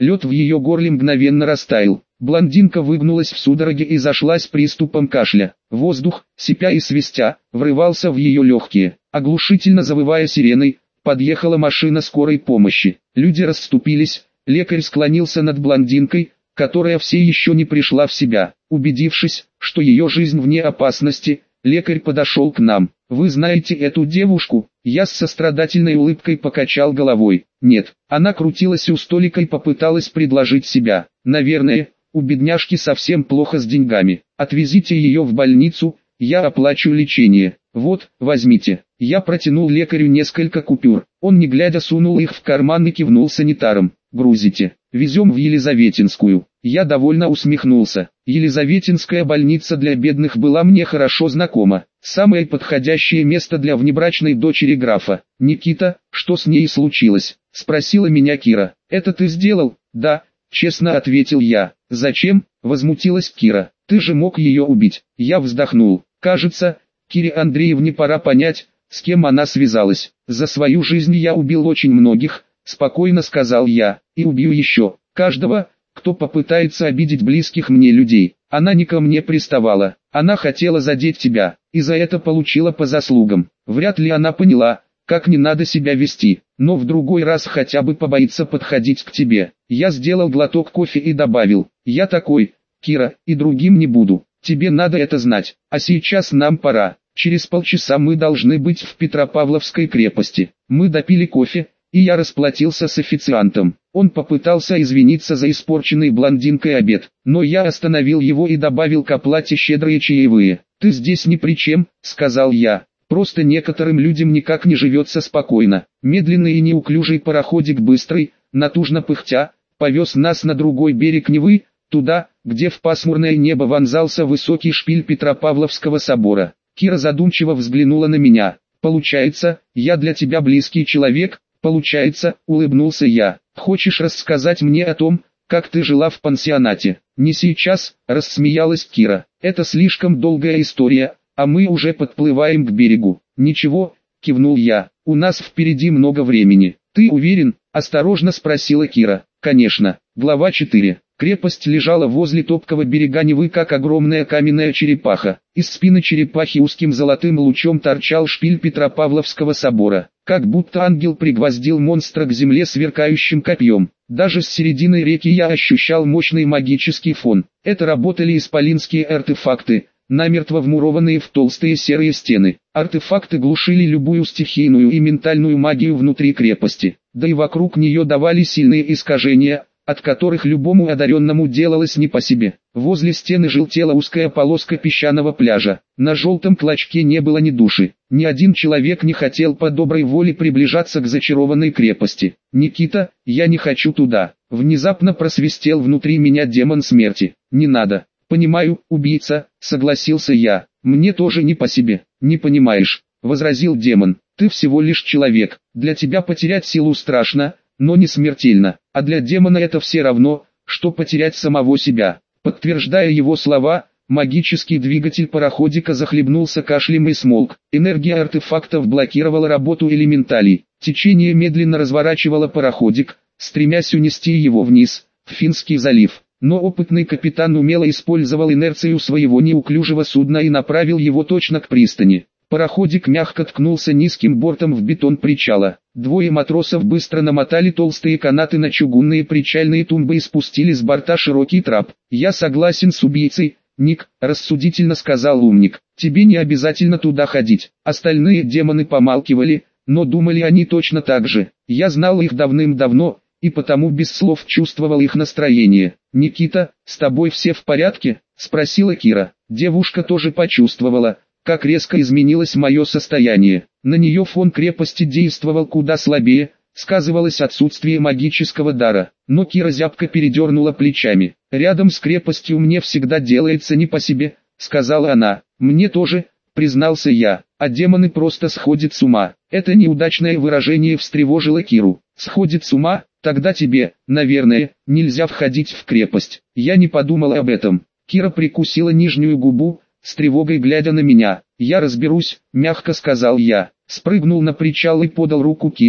Лед в ее горле мгновенно растаял. Блондинка выгнулась в судороге и зашлась приступом кашля. Воздух, сипя и свистя, врывался в ее легкие. Оглушительно завывая сиреной, подъехала машина скорой помощи. Люди расступились, лекарь склонился над блондинкой, которая все еще не пришла в себя. Убедившись, что ее жизнь вне опасности, лекарь подошел к нам. «Вы знаете эту девушку?» Я с сострадательной улыбкой покачал головой. «Нет». Она крутилась у столика и попыталась предложить себя. «Наверное, у бедняжки совсем плохо с деньгами. Отвезите ее в больницу, я оплачу лечение. Вот, возьмите». Я протянул лекарю несколько купюр. Он не глядя сунул их в карман и кивнул санитарам. «Грузите. Везем в Елизаветинскую». Я довольно усмехнулся. Елизаветинская больница для бедных была мне хорошо знакома. Самое подходящее место для внебрачной дочери графа. «Никита, что с ней случилось?» — спросила меня Кира. «Это ты сделал?» «Да», — честно ответил я. «Зачем?» — возмутилась Кира. «Ты же мог ее убить». Я вздохнул. Кажется, Кире Андреевне пора понять, с кем она связалась. «За свою жизнь я убил очень многих», — спокойно сказал я, — «и убью еще каждого, кто попытается обидеть близких мне людей. Она не ко мне приставала, она хотела задеть тебя, и за это получила по заслугам. Вряд ли она поняла, как не надо себя вести, но в другой раз хотя бы побоится подходить к тебе». Я сделал глоток кофе и добавил: «Я такой, Кира, и другим не буду. Тебе надо это знать. А сейчас нам пора. Через полчаса мы должны быть в Петропавловской крепости». Мы допили кофе, и я расплатился с официантом. Он попытался извиниться за испорченный блондинкой обед, но я остановил его и добавил к оплате щедрые чаевые. «Ты здесь ни при чем», — сказал я. «Просто некоторым людям никак не живется спокойно». Медленный и неуклюжий пароходик быстрый, натужно пыхтя, повез нас на другой берег Невы, туда, где в пасмурное небо вонзался высокий шпиль Петропавловского собора. Кира задумчиво взглянула на меня. «Получается, я для тебя близкий человек?» «Получается», — улыбнулся я. «Хочешь рассказать мне о том, как ты жила в пансионате?» «Не сейчас», — рассмеялась Кира. «Это слишком долгая история, а мы уже подплываем к берегу». «Ничего», — кивнул я, — «у нас впереди много времени». «Ты уверен?» — осторожно спросила Кира. «Конечно». Глава 4. Крепость лежала возле топкого берега Невы, как огромная каменная черепаха. Из спины черепахи узким золотым лучом торчал шпиль Петропавловского собора, как будто ангел пригвоздил монстра к земле сверкающим копьем. Даже с середины реки я ощущал мощный магический фон. Это работали исполинские артефакты, намертво вмурованные в толстые серые стены. Артефакты глушили любую стихийную и ментальную магию внутри крепости, да и вокруг нее давали сильные искажения, от которых любому одаренному делалось не по себе. Возле стены желтела узкая полоска песчаного пляжа. На желтом клочке не было ни души. Ни один человек не хотел по доброй воле приближаться к зачарованной крепости. «Никита, я не хочу туда!» Внезапно просвистел внутри меня демон смерти. «Не надо!» «Понимаю, убийца», — согласился я. «Мне тоже не по себе». «Не понимаешь», — возразил демон. «Ты всего лишь человек. Для тебя потерять силу страшно, но не смертельно, а для демона это все равно, что потерять самого себя». Подтверждая его слова, магический двигатель пароходика захлебнулся кашлем и смолк. Энергия артефактов блокировала работу элементалей. Течение медленно разворачивало пароходик, стремясь унести его вниз, в Финский залив. Но опытный капитан умело использовал инерцию своего неуклюжего судна и направил его точно к пристани. Пароходик мягко ткнулся низким бортом в бетон причала. Двое матросов быстро намотали толстые канаты на чугунные причальные тумбы и спустили с борта широкий трап. «Я согласен с убийцей, Ник», — рассудительно сказал умник. «Тебе не обязательно туда ходить». Остальные демоны помалкивали, но думали они точно так же. Я знал их давным-давно, и потому без слов чувствовал их настроение. «Никита, с тобой все в порядке?» — спросила Кира. Девушка тоже почувствовала, как резко изменилось мое состояние. На нее фон крепости действовал куда слабее, сказывалось отсутствие магического дара. Но Кира зябко передернула плечами. «Рядом с крепостью мне всегда делается не по себе», — сказала она. «Мне тоже», — признался я, — «а демоны просто сходят с ума». Это неудачное выражение встревожило Киру. «Сходит с ума? Тогда тебе, наверное, нельзя входить в крепость». Я не подумал об этом. Кира прикусила нижнюю губу, с тревогой глядя на меня. «Я разберусь», — мягко сказал я. Спрыгнул на причал и подал руку Кире,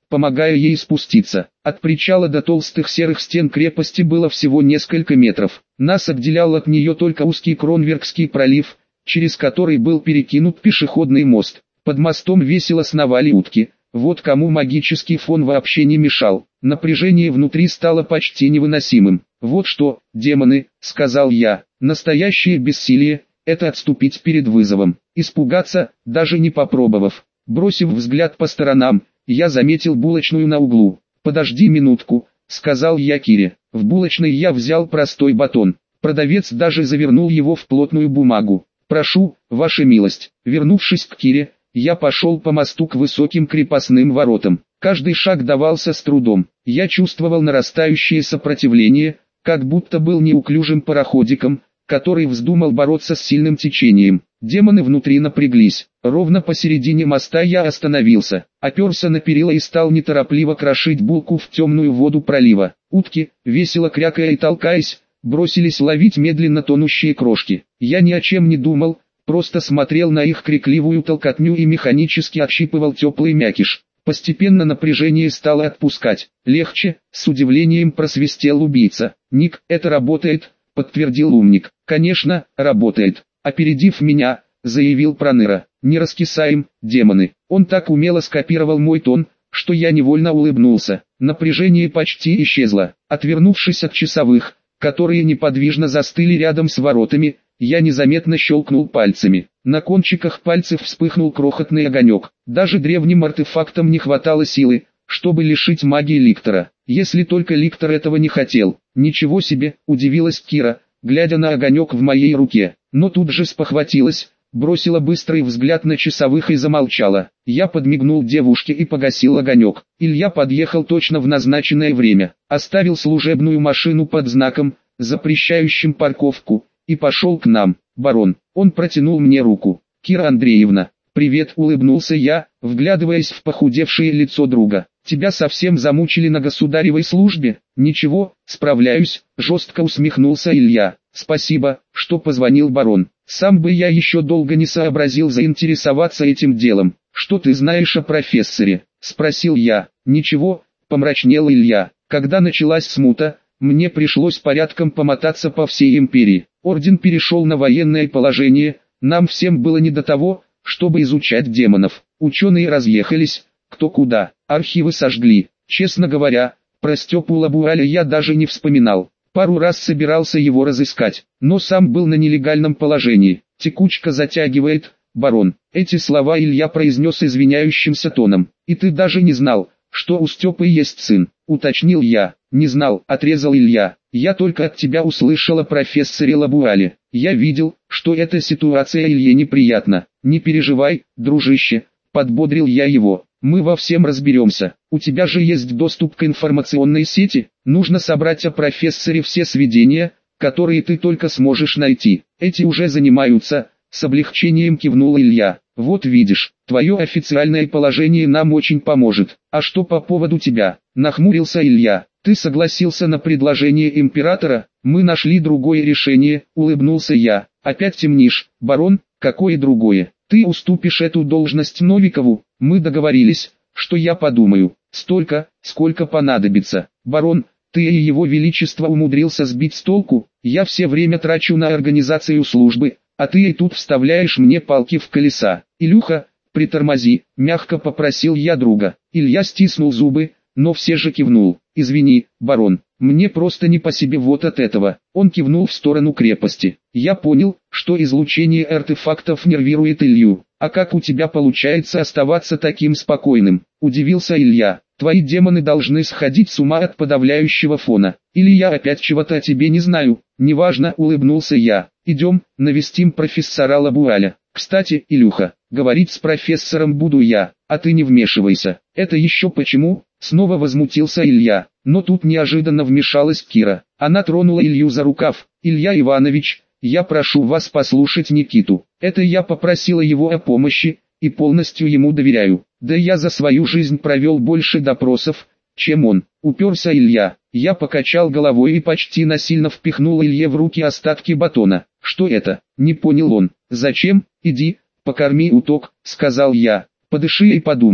помогая ей спуститься. От причала до толстых серых стен крепости было всего несколько метров. Нас отделял от нее только узкий Кронверкский пролив, через который был перекинут пешеходный мост. Под мостом весело сновали утки. Вот кому магический фон вообще не мешал. Напряжение внутри стало почти невыносимым. «Вот что, демоны», — сказал я, — «настоящее бессилие — это отступить перед вызовом, испугаться, даже не попробовав». Бросив взгляд по сторонам, я заметил булочную на углу. «Подожди минутку», — сказал я Кире. В булочной я взял простой батон. Продавец даже завернул его в плотную бумагу. «Прошу, ваша милость». Вернувшись к Кире, я пошел по мосту к высоким крепостным воротам. Каждый шаг давался с трудом. Я чувствовал нарастающее сопротивление, как будто был неуклюжим пароходиком, который вздумал бороться с сильным течением. Демоны внутри напряглись. Ровно посередине моста я остановился, оперся на перила и стал неторопливо крошить булку в темную воду пролива. Утки, весело крякая и толкаясь, бросились ловить медленно тонущие крошки. Я ни о чем не думал, просто смотрел на их крикливую толкотню и механически отщипывал теплый мякиш. Постепенно напряжение стало отпускать. «Легче», — с удивлением просвистел убийца. «Ник, это работает», — подтвердил умник. «Конечно, работает». Опередив меня, заявил Проныра. «Не раскисаем, демоны». Он так умело скопировал мой тон, что я невольно улыбнулся. Напряжение почти исчезло. Отвернувшись от часовых, которые неподвижно застыли рядом с воротами, я незаметно щелкнул пальцами. На кончиках пальцев вспыхнул крохотный огонек. Даже древним артефактам не хватало силы, чтобы лишить магии Ликтора. Если только Ликтор этого не хотел. «Ничего себе», — удивилась Кира, глядя на огонек в моей руке. Но тут же спохватилась, бросила быстрый взгляд на часовых и замолчала. Я подмигнул девушке и погасил огонек. Илья подъехал точно в назначенное время, оставил служебную машину под знаком, запрещающим парковку, и пошел к нам. «Барон». Он протянул мне руку. «Кира Андреевна». «Привет», — улыбнулся я, вглядываясь в похудевшее лицо друга. «Тебя совсем замучили на государевой службе?» «Ничего, справляюсь», — жестко усмехнулся Илья. «Спасибо, что позвонил, барон. Сам бы я еще долго не сообразил заинтересоваться этим делом». «Что ты знаешь о профессоре?» — спросил я. «Ничего», — помрачнел Илья. «Когда началась смута, мне пришлось порядком помотаться по всей империи. Орден перешел на военное положение, нам всем было не до того, чтобы изучать демонов. Ученые разъехались, кто куда, архивы сожгли. Честно говоря, про Степу Лабуаля я даже не вспоминал. Пару раз собирался его разыскать, но сам был на нелегальном положении. Текучка затягивает, барон». Эти слова Илья произнес извиняющимся тоном. «И ты даже не знал, что у Степы есть сын?» — уточнил я. «Не знал», — отрезал Илья. «Я только от тебя услышал о профессоре Лабуале. Я видел, что эта ситуация Илье неприятна. Не переживай, дружище», — подбодрил я его. «Мы во всем разберемся. У тебя же есть доступ к информационной сети. Нужно собрать о профессоре все сведения, которые ты только сможешь найти. Эти уже занимаются», — с облегчением кивнул Илья. «Вот видишь, твое официальное положение нам очень поможет. А что по поводу тебя?» — нахмурился Илья. «Ты согласился на предложение императора? Мы нашли другое решение», — улыбнулся я. «Опять темнишь, барон? Какое другое? Ты уступишь эту должность Новикову? Мы договорились, что я подумаю. Столько, сколько понадобится. Барон, ты и его величество умудрился сбить с толку. Я все время трачу на организацию службы, а ты и тут вставляешь мне палки в колеса. Илюха, притормози», — мягко попросил я друга. Илья стиснул зубы, но все же кивнул. «Извини, барон, мне просто не по себе вот от этого». Он кивнул в сторону крепости. Я понял, что излучение артефактов нервирует Илью. «А как у тебя получается оставаться таким спокойным?» — удивился Илья. «Твои демоны должны сходить с ума от подавляющего фона. Или я опять чего-то о тебе не знаю?» «Неважно», — улыбнулся я. «Идем, навестим профессора Лабуаля. Кстати, Илюха, говорить с профессором буду я, а ты не вмешивайся». «Это еще почему?» — снова возмутился Илья. Но тут неожиданно вмешалась Кира. Она тронула Илью за рукав. «Илья Иванович, я прошу вас послушать Никиту. Это я попросила его о помощи, и полностью ему доверяю. Да я за свою жизнь провел больше допросов, чем он». Уперся Илья. Я покачал головой и почти насильно впихнул Илье в руки остатки батона. «Что это?» — не понял он. «Зачем? Иди, покорми уток», — сказал я. «Подыши и подумай».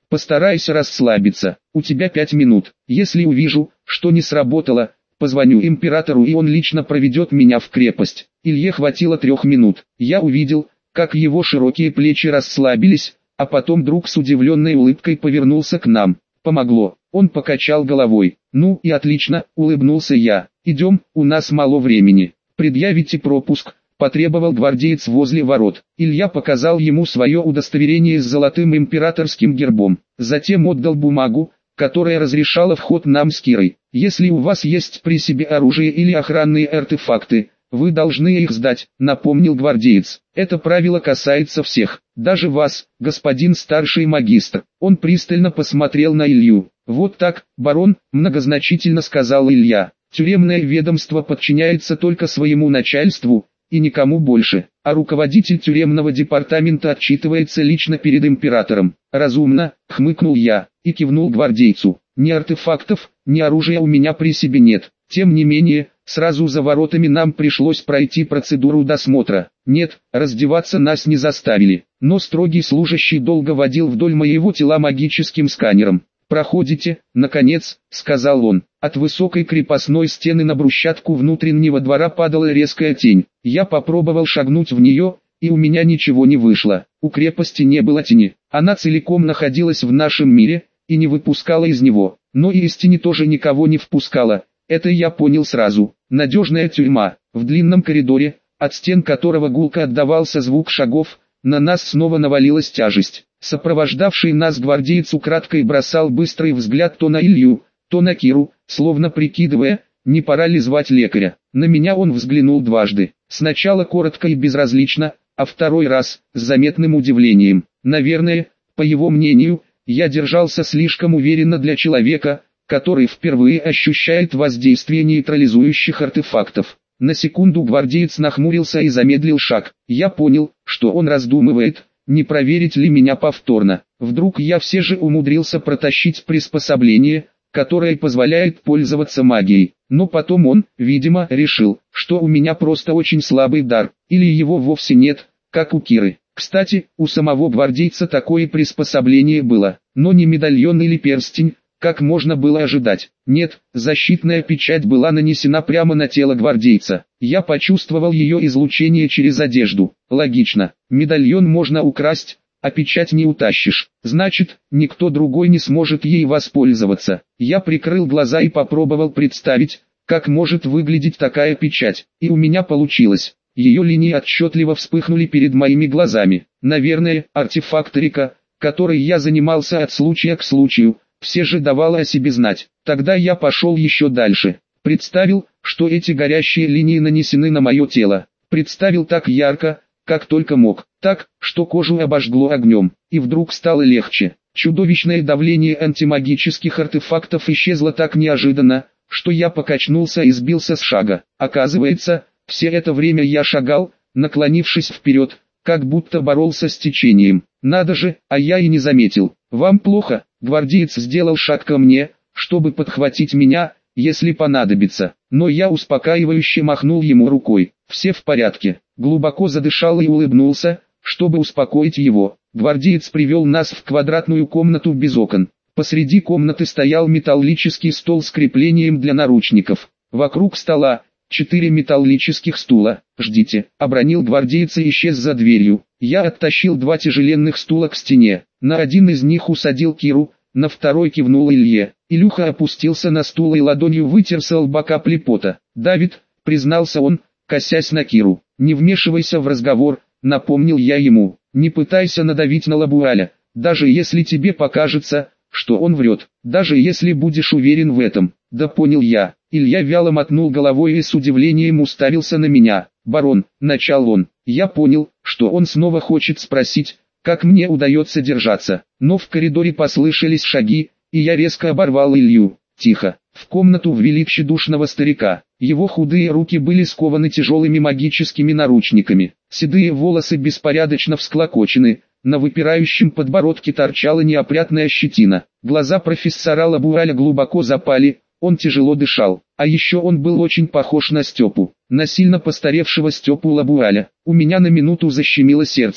Постарайся расслабиться, у тебя 5 минут. Если увижу, что не сработало, позвоню императору и он лично проведет меня в крепость. Илье хватило 3 минут. Я увидел, как его широкие плечи расслабились, а потом друг с удивленной улыбкой повернулся к нам. Помогло. Он покачал головой. Ну и отлично, улыбнулся я. Идем, у нас мало времени. Предъявите пропуск, потребовал гвардеец возле ворот. Илья показал ему свое удостоверение с золотым императорским гербом. Затем отдал бумагу, которая разрешала вход нам с Кирой. Если у вас есть при себе оружие или охранные артефакты, вы должны их сдать, напомнил гвардеец. Это правило касается всех, даже вас, господин старший магистр. Он пристально посмотрел на Илью. Вот так, барон, многозначительно сказал Илья. Тюремное ведомство подчиняется только своему начальству, и никому больше, а руководитель тюремного департамента отчитывается лично перед императором. Разумно, хмыкнул я, и кивнул гвардейцу. Ни артефактов, ни оружия у меня при себе нет. Тем не менее, сразу за воротами нам пришлось пройти процедуру досмотра. Нет, раздеваться нас не заставили, но строгий служащий долго водил вдоль моего тела магическим сканером. «Проходите, наконец», — сказал он. От высокой крепостной стены на брусчатку внутреннего двора падала резкая тень. Я попробовал шагнуть в нее, и у меня ничего не вышло. У крепости не было тени, она целиком находилась в нашем мире, и не выпускала из него. Но и из тени тоже никого не впускала, это я понял сразу. Надежная тюрьма, в длинном коридоре, от стен которого гулко отдавался звук шагов, на нас снова навалилась тяжесть. Сопровождавший нас гвардеец украдкой бросал быстрый взгляд то на Илью, то на Киру, словно прикидывая, не пора ли звать лекаря. На меня он взглянул дважды, сначала коротко и безразлично, а второй раз, с заметным удивлением. Наверное, по его мнению, я держался слишком уверенно для человека, который впервые ощущает воздействие нейтрализующих артефактов. На секунду гвардеец нахмурился и замедлил шаг. Я понял, что он раздумывает, не проверить ли меня повторно. Вдруг я все же умудрился протащить приспособление, которое позволяет пользоваться магией. Но потом он, видимо, решил, что у меня просто очень слабый дар, или его вовсе нет, как у Киры. Кстати, у самого гвардейца такое приспособление было, но не медальон или перстень, как можно было ожидать. Нет, защитная печать была нанесена прямо на тело гвардейца. Я почувствовал ее излучение через одежду. Логично, медальон можно украсть, а печать не утащишь. Значит, никто другой не сможет ей воспользоваться. Я прикрыл глаза и попробовал представить, как может выглядеть такая печать. И у меня получилось. Ее линии отчетливо вспыхнули перед моими глазами. Наверное, артефакторика, которой я занимался от случая к случаю, все же давала о себе знать. Тогда я пошел еще дальше. Представил, что эти горящие линии нанесены на мое тело. Представил так ярко, как только мог. Так, что кожу обожгло огнем. И вдруг стало легче. Чудовищное давление антимагических артефактов исчезло так неожиданно, что я покачнулся и сбился с шага. Оказывается, все это время я шагал, наклонившись вперед, как будто боролся с течением. Надо же, а я и не заметил. «Вам плохо?» Гвардеец сделал шаг ко мне, чтобы подхватить меня, если понадобится. Но я успокаивающе махнул ему рукой. «Все в порядке». Глубоко задышал и улыбнулся, чтобы успокоить его. Гвардеец привел нас в квадратную комнату без окон. Посреди комнаты стоял металлический стол с креплением для наручников. Вокруг стола 4 металлических стула. «Ждите», — обронил гвардеец и исчез за дверью. Я оттащил 2 тяжеленных стула к стене. На один из них усадил Киру, на второй кивнул Илье. Илюха опустился на стул и ладонью вытер с лба капли пота. «Давид», — признался он, косясь на Киру. «Не вмешивайся в разговор», — напомнил я ему. «Не пытайся надавить на Лабуаля, даже если тебе покажется, что он врет, даже если будешь уверен в этом». «Да понял я». Илья вяло мотнул головой и с удивлением уставился на меня. «Барон», — начал он. Я понял, что он снова хочет спросить, как мне удается держаться. Но в коридоре послышались шаги, и я резко оборвал Илью. «Тихо». В комнату ввели тщедушного старика. Его худые руки были скованы тяжелыми магическими наручниками. Седые волосы беспорядочно всклокочены. На выпирающем подбородке торчала неопрятная щетина. Глаза профессора Лабуаля глубоко запали. Он тяжело дышал, а еще он был очень похож на Степу, на сильно постаревшего Степу Лабуаля. У меня на минуту защемило сердце.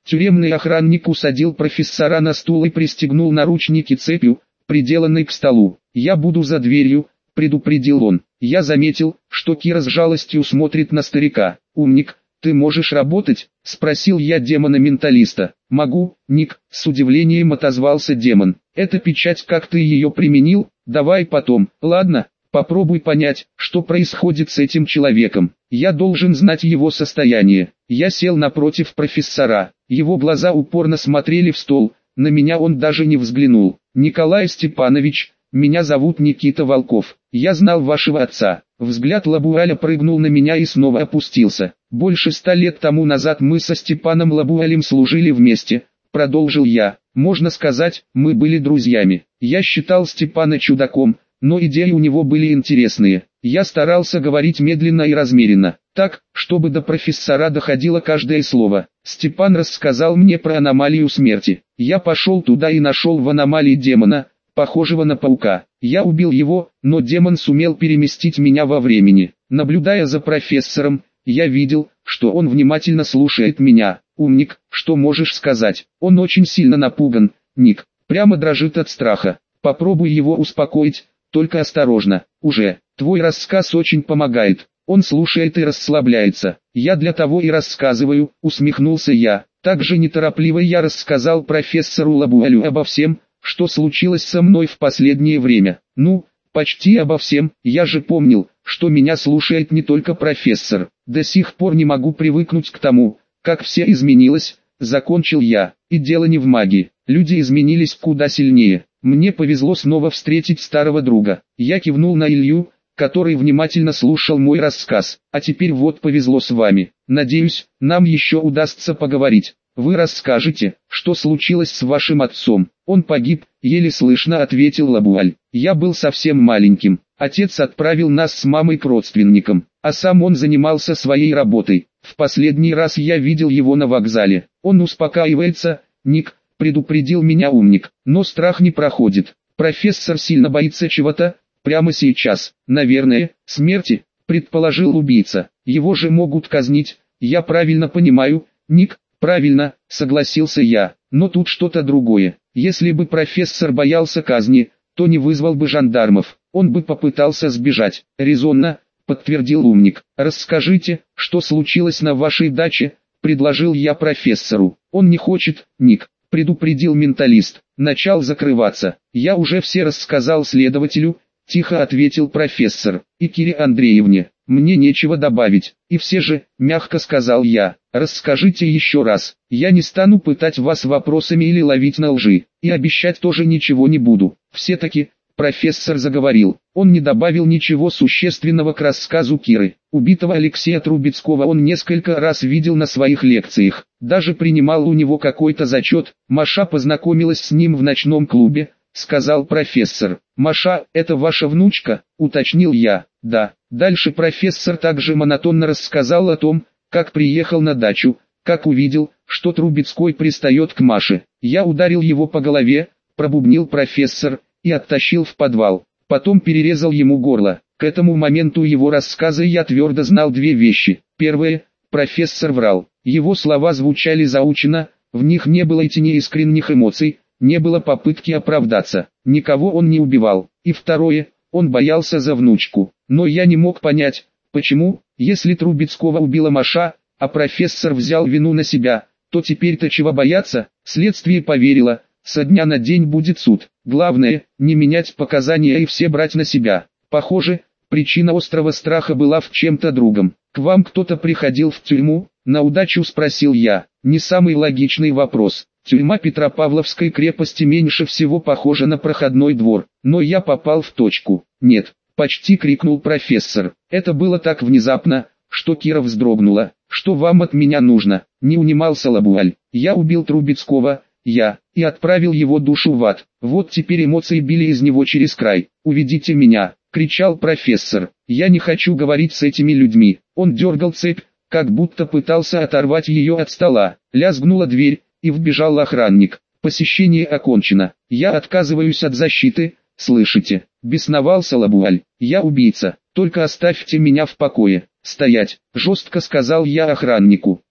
Тюремный охранник усадил профессора на стул и пристегнул наручники цепью, приделанной к столу. «Я буду за дверью», — предупредил он. Я заметил, что Кира с жалостью смотрит на старика. «Умник, ты можешь работать?» — спросил я демона-менталиста. «Могу, Ник», — с удивлением отозвался демон. «Эта печать, как ты ее применил? Давай потом». «Ладно, попробуй понять, что происходит с этим человеком. Я должен знать его состояние». Я сел напротив профессора. Его глаза упорно смотрели в стол, на меня он даже не взглянул. «Николай Степанович, меня зовут Никита Волков. Я знал вашего отца». Взгляд Лабуаля прыгнул на меня и снова опустился. «Больше 100 лет тому назад мы со Степаном Лабуалем служили вместе», — продолжил я. «Можно сказать, мы были друзьями. Я считал Степана чудаком, но идеи у него были интересные. Я старался говорить медленно и размеренно, так, чтобы до профессора доходило каждое слово. Степан рассказал мне про аномалию смерти. Я пошел туда и нашел в аномалии демона, похожего на паука. Я убил его, но демон сумел переместить меня во времени. Наблюдая за профессором, я видел, что он внимательно слушает меня. Умник, что можешь сказать? Он очень сильно напуган, Ник, прямо дрожит от страха. Попробуй его успокоить, только осторожно. Уже, твой рассказ очень помогает. Он слушает и расслабляется. Я для того и рассказываю, усмехнулся я. Также неторопливо я рассказал профессору Лабуалю обо всем, что случилось со мной в последнее время. Ну, почти обо всем. Я же помнил, что меня слушает не только профессор. До сих пор не могу привыкнуть к тому, как все изменилось, закончил я. И дело не в магии. Люди изменились куда сильнее. Мне повезло снова встретить старого друга. Я кивнул на Илью, который внимательно слушал мой рассказ. А теперь вот повезло с вами. Надеюсь, нам еще удастся поговорить. Вы расскажете, что случилось с вашим отцом. Он погиб, еле слышно ответил Лабуаль. Я был совсем маленьким. Отец отправил нас с мамой к родственникам, а сам он занимался своей работой. В последний раз я видел его на вокзале. Он успокаивается, Ник, предупредил меня умник, но страх не проходит. Профессор сильно боится чего-то, прямо сейчас, наверное, смерти, предположил убийца. Его же могут казнить, я правильно понимаю, Ник? Правильно, согласился я, но тут что-то другое. Если бы профессор боялся казни, то не вызвал бы жандармов, он бы попытался сбежать. Резонно, подтвердил умник. Расскажите, что случилось на вашей даче, предложил я профессору. Он не хочет, Ник, предупредил менталист. Начал закрываться. Я уже все рассказал следователю, тихо ответил профессор. И Кире Андреевне. Мне нечего добавить. И все же, мягко сказал я, расскажите еще раз. Я не стану пытать вас вопросами или ловить на лжи. И обещать тоже ничего не буду. Все-таки, профессор заговорил. Он не добавил ничего существенного к рассказу Киры. Убитого Алексея Трубецкого он несколько раз видел на своих лекциях. Даже принимал у него какой-то зачет. Маша познакомилась с ним в ночном клубе, сказал профессор. Маша, это ваша внучка? Уточнил я. Да. Дальше профессор также монотонно рассказал о том, как приехал на дачу, как увидел, что Трубецкой пристает к Маше. Я ударил его по голове, пробубнил профессор, и оттащил в подвал. Потом перерезал ему горло. К этому моменту его рассказа я твердо знал две вещи. Первое, профессор врал. Его слова звучали заучено, в них не было и тени искренних эмоций, не было попытки оправдаться. Никого он не убивал. И второе, он боялся за внучку. Но я не мог понять, почему, если Трубецкого убила Маша, а профессор взял вину на себя, то теперь-то чего бояться? Следствие поверило, со дня на день будет суд. Главное, не менять показания и все брать на себя. Похоже, причина острого страха была в чем-то другом. К вам кто-то приходил в тюрьму? На удачу спросил я. Не самый логичный вопрос. Тюрьма Петропавловской крепости меньше всего похожа на проходной двор. Но я попал в точку. Нет, почти крикнул профессор. Это было так внезапно, что Кира вздрогнула. Что вам от меня нужно? Не унимался Лабуаль. Я убил Трубецкого, и отправил его душу в ад. Вот теперь эмоции били из него через край. «Уведите меня!» — кричал профессор. «Я не хочу говорить с этими людьми». Он дергал цепь, как будто пытался оторвать ее от стола. Лязгнула дверь, и вбежал охранник. «Посещение окончено. Я отказываюсь от защиты, слышите?» — бесновался Лабуаль. «Я убийца, только оставьте меня в покое». «Стоять!» — жестко сказал я охраннику.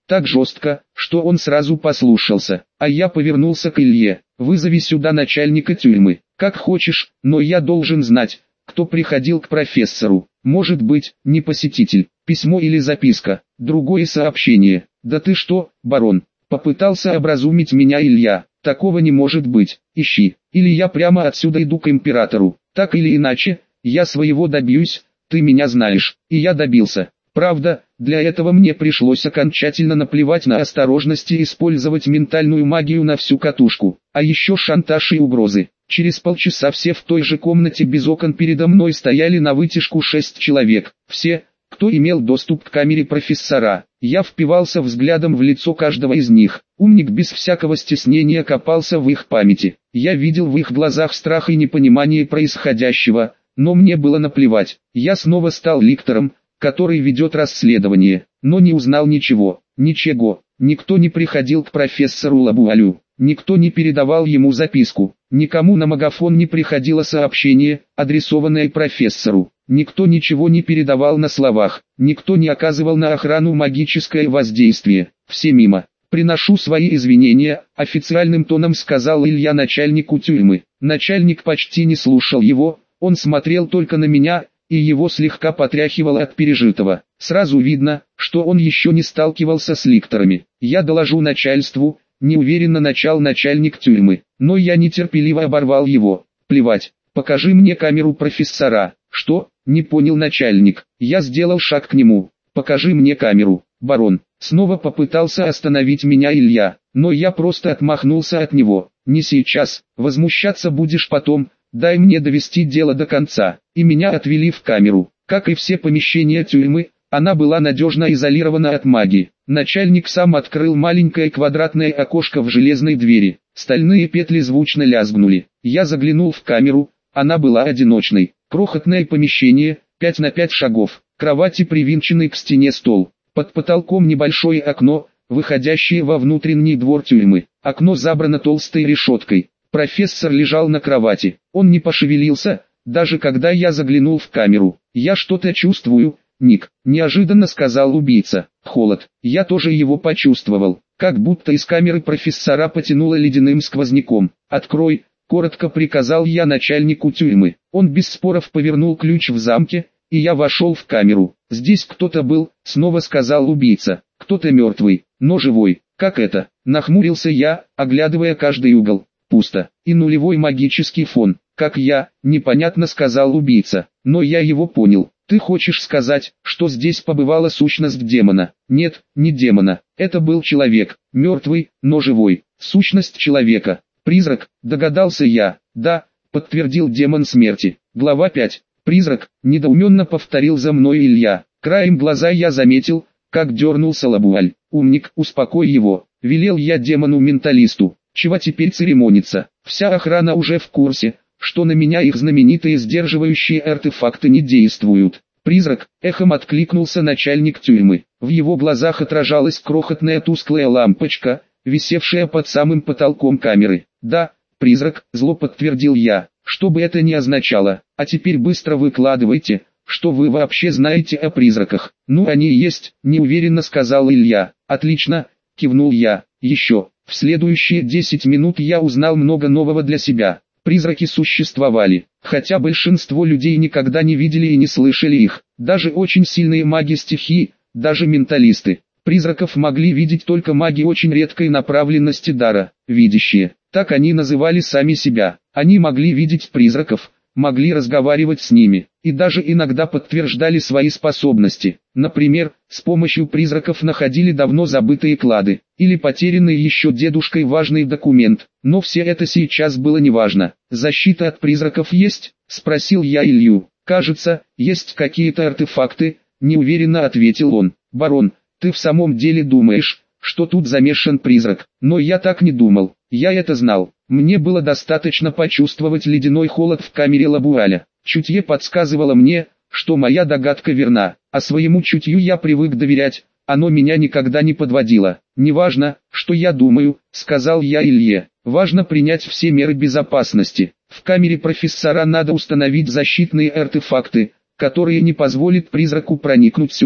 Так жестко, что он сразу послушался. А я повернулся к Илье. «Вызови сюда начальника тюрьмы. Как хочешь, но я должен знать, кто приходил к профессору. Может быть, не посетитель, письмо или записка, другое сообщение». «Да ты что, барон?» Попытался образумить меня Илья. «Такого не может быть. Ищи, или я прямо отсюда иду к императору. Так или иначе, я своего добьюсь, ты меня знаешь». И я добился. Правда, для этого мне пришлось окончательно наплевать на осторожность и использовать ментальную магию на всю катушку. А еще шантаж и угрозы. Через полчаса все в той же комнате без окон передо мной стояли на вытяжку 6 человек. Все, кто имел доступ к камере профессора. Я впивался взглядом в лицо каждого из них. Умник без всякого стеснения копался в их памяти. Я видел в их глазах страх и непонимание происходящего, но мне было наплевать. Я снова стал ликтором, который ведет расследование, но не узнал ничего. Ничего. Никто не приходил к профессору Лабуалю. Никто не передавал ему записку. Никому на магафон не приходило сообщение, адресованное профессору. Никто ничего не передавал на словах. Никто не оказывал на охрану магическое воздействие. Все мимо. «Приношу свои извинения», — официальным тоном сказал Илья начальнику тюрьмы. Начальник почти не слушал его, он смотрел только на меня, и его слегка потряхивало от пережитого. Сразу видно, что он еще не сталкивался с ликторами. «Я доложу начальству», — неуверенно начал начальник тюрьмы. Но я нетерпеливо оборвал его. «Плевать, покажи мне камеру профессора». «Что?» — не понял начальник. Я сделал шаг к нему. «Покажи мне камеру, барон». Снова попытался остановить меня Илья, но я просто отмахнулся от него. «Не сейчас, возмущаться будешь потом, дай мне довести дело до конца». И меня отвели в камеру. Как и все помещения тюрьмы, она была надежно изолирована от магии. Начальник сам открыл маленькое квадратное окошко в железной двери. Стальные петли звучно лязгнули. Я заглянул в камеру, она была одиночной. Крохотное помещение, 5 на 5 шагов, кровати привинченный к стене стол. Под потолком небольшое окно, выходящее во внутренний двор тюрьмы. Окно забрано толстой решеткой. Профессор лежал на кровати. Он не пошевелился, даже когда я заглянул в камеру. «Я что-то чувствую, Ник», — неожиданно сказал убийца. «Холод». Я тоже его почувствовал. Как будто из камеры профессора потянуло ледяным сквозняком. «Открой», — коротко приказал я начальнику тюрьмы. Он без споров повернул ключ в замке, и я вошел в камеру. «Здесь кто-то был», — снова сказал убийца. «Кто-то мертвый, но живой». «Как это?» — нахмурился я, оглядывая каждый угол. Пусто. И нулевой магический фон. «Как я?» — непонятно сказал убийца. Но я его понял. «Ты хочешь сказать, что здесь побывала сущность демона?» «Нет, не демона. Это был человек. Мертвый, но живой. Сущность человека. Призрак», — догадался я. «Да», — подтвердил демон смерти. Глава 5. «Призрак», — недоуменно повторил за мной Илья. Краем глаза я заметил, как дернулся Лабуаль. «Умник, успокой его», — велел я демону-менталисту. «Чего теперь церемониться? Вся охрана уже в курсе, что на меня их знаменитые сдерживающие артефакты не действуют». «Призрак», — эхом откликнулся начальник тюрьмы. В его глазах отражалась крохотная тусклая лампочка, висевшая под самым потолком камеры. «Да, призрак», — зло подтвердил я, что бы это ни означало. «А теперь быстро выкладывайте, что вы вообще знаете о призраках». «Ну они и есть», — неуверенно сказал Илья. «Отлично», — кивнул я. «Еще». В следующие 10 минут я узнал много нового для себя. Призраки существовали, хотя большинство людей никогда не видели и не слышали их. Даже очень сильные маги стихии, даже менталисты. Призраков могли видеть только маги очень редкой направленности дара, видящие. Так они называли сами себя. Они могли видеть призраков, могли разговаривать с ними, и даже иногда подтверждали свои способности. Например, с помощью призраков находили давно забытые клады, или потерянный еще дедушкой важный документ. Но все это сейчас было неважно. «Защита от призраков есть?» — спросил я Илью. «Кажется, есть какие-то артефакты», — неуверенно ответил он. «Барон, ты в самом деле думаешь, что тут замешан призрак?» Но я так не думал. Я это знал. Мне было достаточно почувствовать ледяной холод в камере Лабуаля. Чутье подсказывало мне, что моя догадка верна, а своему чутью я привык доверять, оно меня никогда не подводило. «Неважно, что я думаю», — сказал я Илье, — «важно принять все меры безопасности. В камере профессора надо установить защитные артефакты, которые не позволят призраку проникнуть сюда.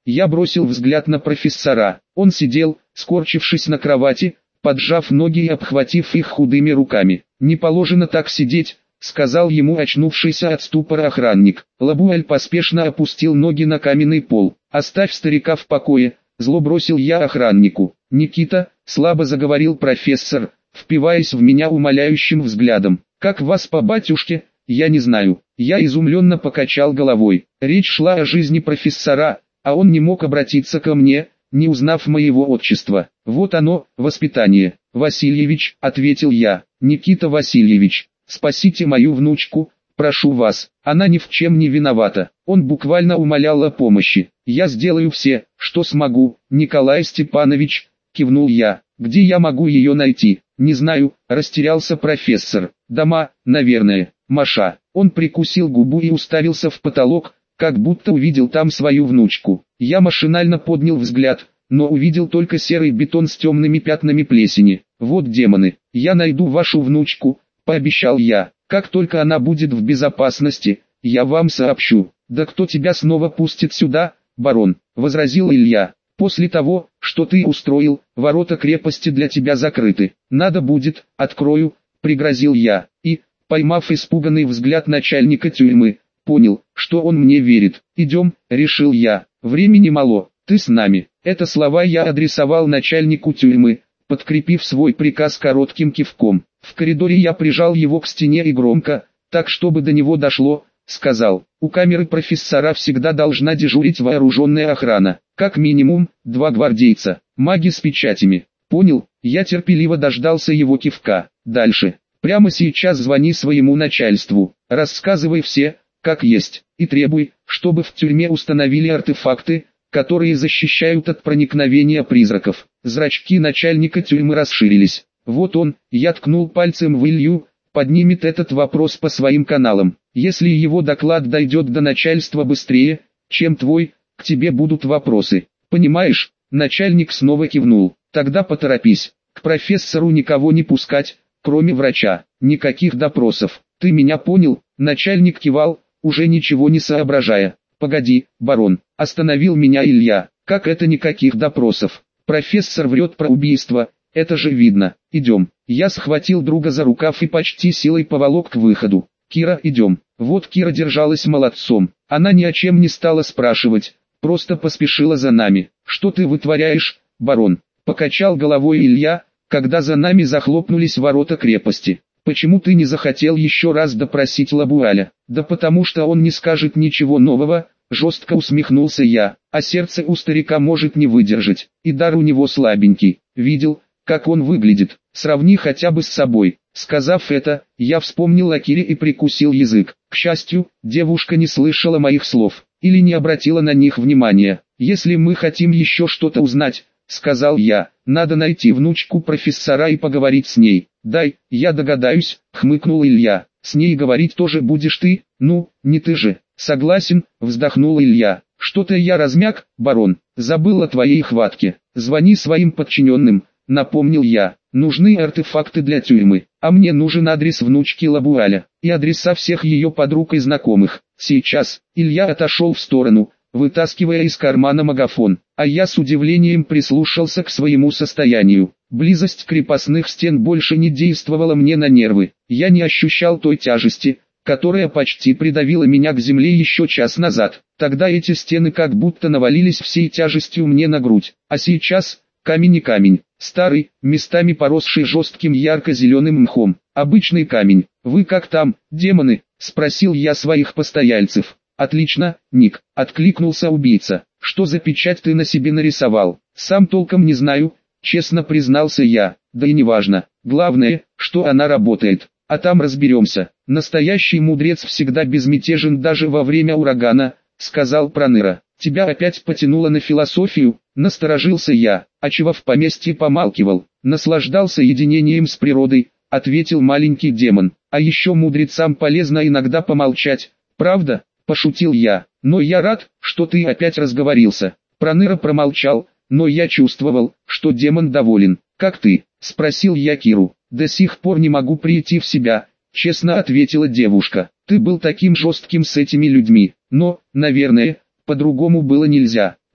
Я бросил взгляд на профессора. Он сидел, скорчившись на кровати, поджав ноги и обхватив их худыми руками. «Не положено так сидеть», — сказал ему очнувшийся от ступора охранник. Лабуэль поспешно опустил ноги на каменный пол. «Оставь старика в покое», — зло бросил я охраннику. «Никита», — слабо заговорил профессор, впиваясь в меня умоляющим взглядом. «Как вас по батюшке?» «Я не знаю». Я изумленно покачал головой. Речь шла о жизни профессора, а он не мог обратиться ко мне, не узнав моего отчества. «Вот оно, воспитание». «Васильевич», — ответил я. «Никита Васильевич, спасите мою внучку, прошу вас, она ни в чем не виновата». Он буквально умолял о помощи. «Я сделаю все, что смогу, Николай Степанович», — кивнул я. «Где я могу ее найти?» «Не знаю», — растерялся профессор. «Дома, наверное». «Маша». Он прикусил губу и уставился в потолок, как будто увидел там свою внучку. Я машинально поднял взгляд, но увидел только серый бетон с темными пятнами плесени. «Вот демоны, я найду вашу внучку», — пообещал я. «Как только она будет в безопасности, я вам сообщу». «Да кто тебя снова пустит сюда, барон?» — возразил Илья. «После того, что ты устроил, ворота крепости для тебя закрыты. Надо будет, открою», — пригрозил я. И, поймав испуганный взгляд начальника тюрьмы, понял, что он мне верит. «Идем», — решил я. «Времени мало, ты с нами». Это слова я адресовал начальнику тюрьмы, подкрепив свой приказ коротким кивком. В коридоре я прижал его к стене и громко, так чтобы до него дошло, сказал: «У камеры профессора всегда должна дежурить вооруженная охрана. Как минимум, 2 гвардейца, маги с печатями». «Понял». Я терпеливо дождался его кивка. «Дальше. Прямо сейчас звони своему начальству, рассказывай все, как есть, и требуй, чтобы в тюрьме установили артефакты, которые защищают от проникновения призраков». Зрачки начальника тюрьмы расширились. «Вот он», я ткнул пальцем в Илью, поднимет этот вопрос по своим каналам. Если его доклад дойдет до начальства быстрее, чем твой, к тебе будут вопросы. Понимаешь?» Начальник снова кивнул. «Тогда поторопись. К профессору никого не пускать, кроме врача. Никаких допросов. Ты меня понял?» Начальник кивал, уже ничего не соображая. «Погоди, барон», остановил меня Илья. «Как это никаких допросов? Профессор врет про убийство, это же видно. Идем». Я схватил друга за рукав и почти силой поволок к выходу. «Кира, идем». Вот Кира держалась молодцом. Она ни о чем не стала спрашивать, просто поспешила за нами. «Что ты вытворяешь, барон?» Покачал головой Илья, когда за нами захлопнулись ворота крепости. «Почему ты не захотел еще раз допросить Лабуаля?» «Да потому что он не скажет ничего нового», жестко усмехнулся я. «А сердце у старика может не выдержать, и дар у него слабенький. Видел, как он выглядит, сравни хотя бы с собой». Сказав это, я вспомнил о Кире и прикусил язык. К счастью, девушка не слышала моих слов, или не обратила на них внимания. «Если мы хотим еще что-то узнать», — сказал я, — «надо найти внучку профессора и поговорить с ней». «Дай, я догадаюсь», — хмыкнул Илья. «С ней говорить тоже будешь ты?» «Ну, не ты же». «Согласен», — вздохнул Илья. «Что-то я размяк, барон, забыл о твоей хватке. Звони своим подчиненным», — напомнил я. «Нужны артефакты для тюрьмы, а мне нужен адрес внучки Лабуаля, и адреса всех ее подруг и знакомых. Сейчас». Илья отошел в сторону, вытаскивая из кармана магафон, а я с удивлением прислушался к своему состоянию. Близость крепостных стен больше не действовала мне на нервы. Я не ощущал той тяжести, которая почти придавила меня к земле еще час назад. Тогда эти стены как будто навалились всей тяжестью мне на грудь, а сейчас камень и камень, старый, местами поросший жестким ярко-зеленым мхом, обычный камень. «Вы как там, демоны?» — спросил я своих постояльцев. «Отлично, Ник», — откликнулся убийца. «Что за печать ты на себе нарисовал?» «Сам толком не знаю», — честно признался я. «Да и неважно, главное, что она работает, а там разберемся». «Настоящий мудрец всегда безмятежен даже во время урагана», — сказал Проныра. «Тебя опять потянуло на философию?» — насторожился я, а чего в поместье помалкивал. «Наслаждался единением с природой», — ответил маленький демон. «А еще мудрецам полезно иногда помолчать, правда?» — пошутил я. «Но я рад, что ты опять разговорился». Проныра промолчал, но я чувствовал, что демон доволен. «Как ты?» — спросил я Киру. «До сих пор не могу прийти в себя», — честно ответила девушка. «Ты был таким жестким с этими людьми, но, наверное, по-другому было нельзя».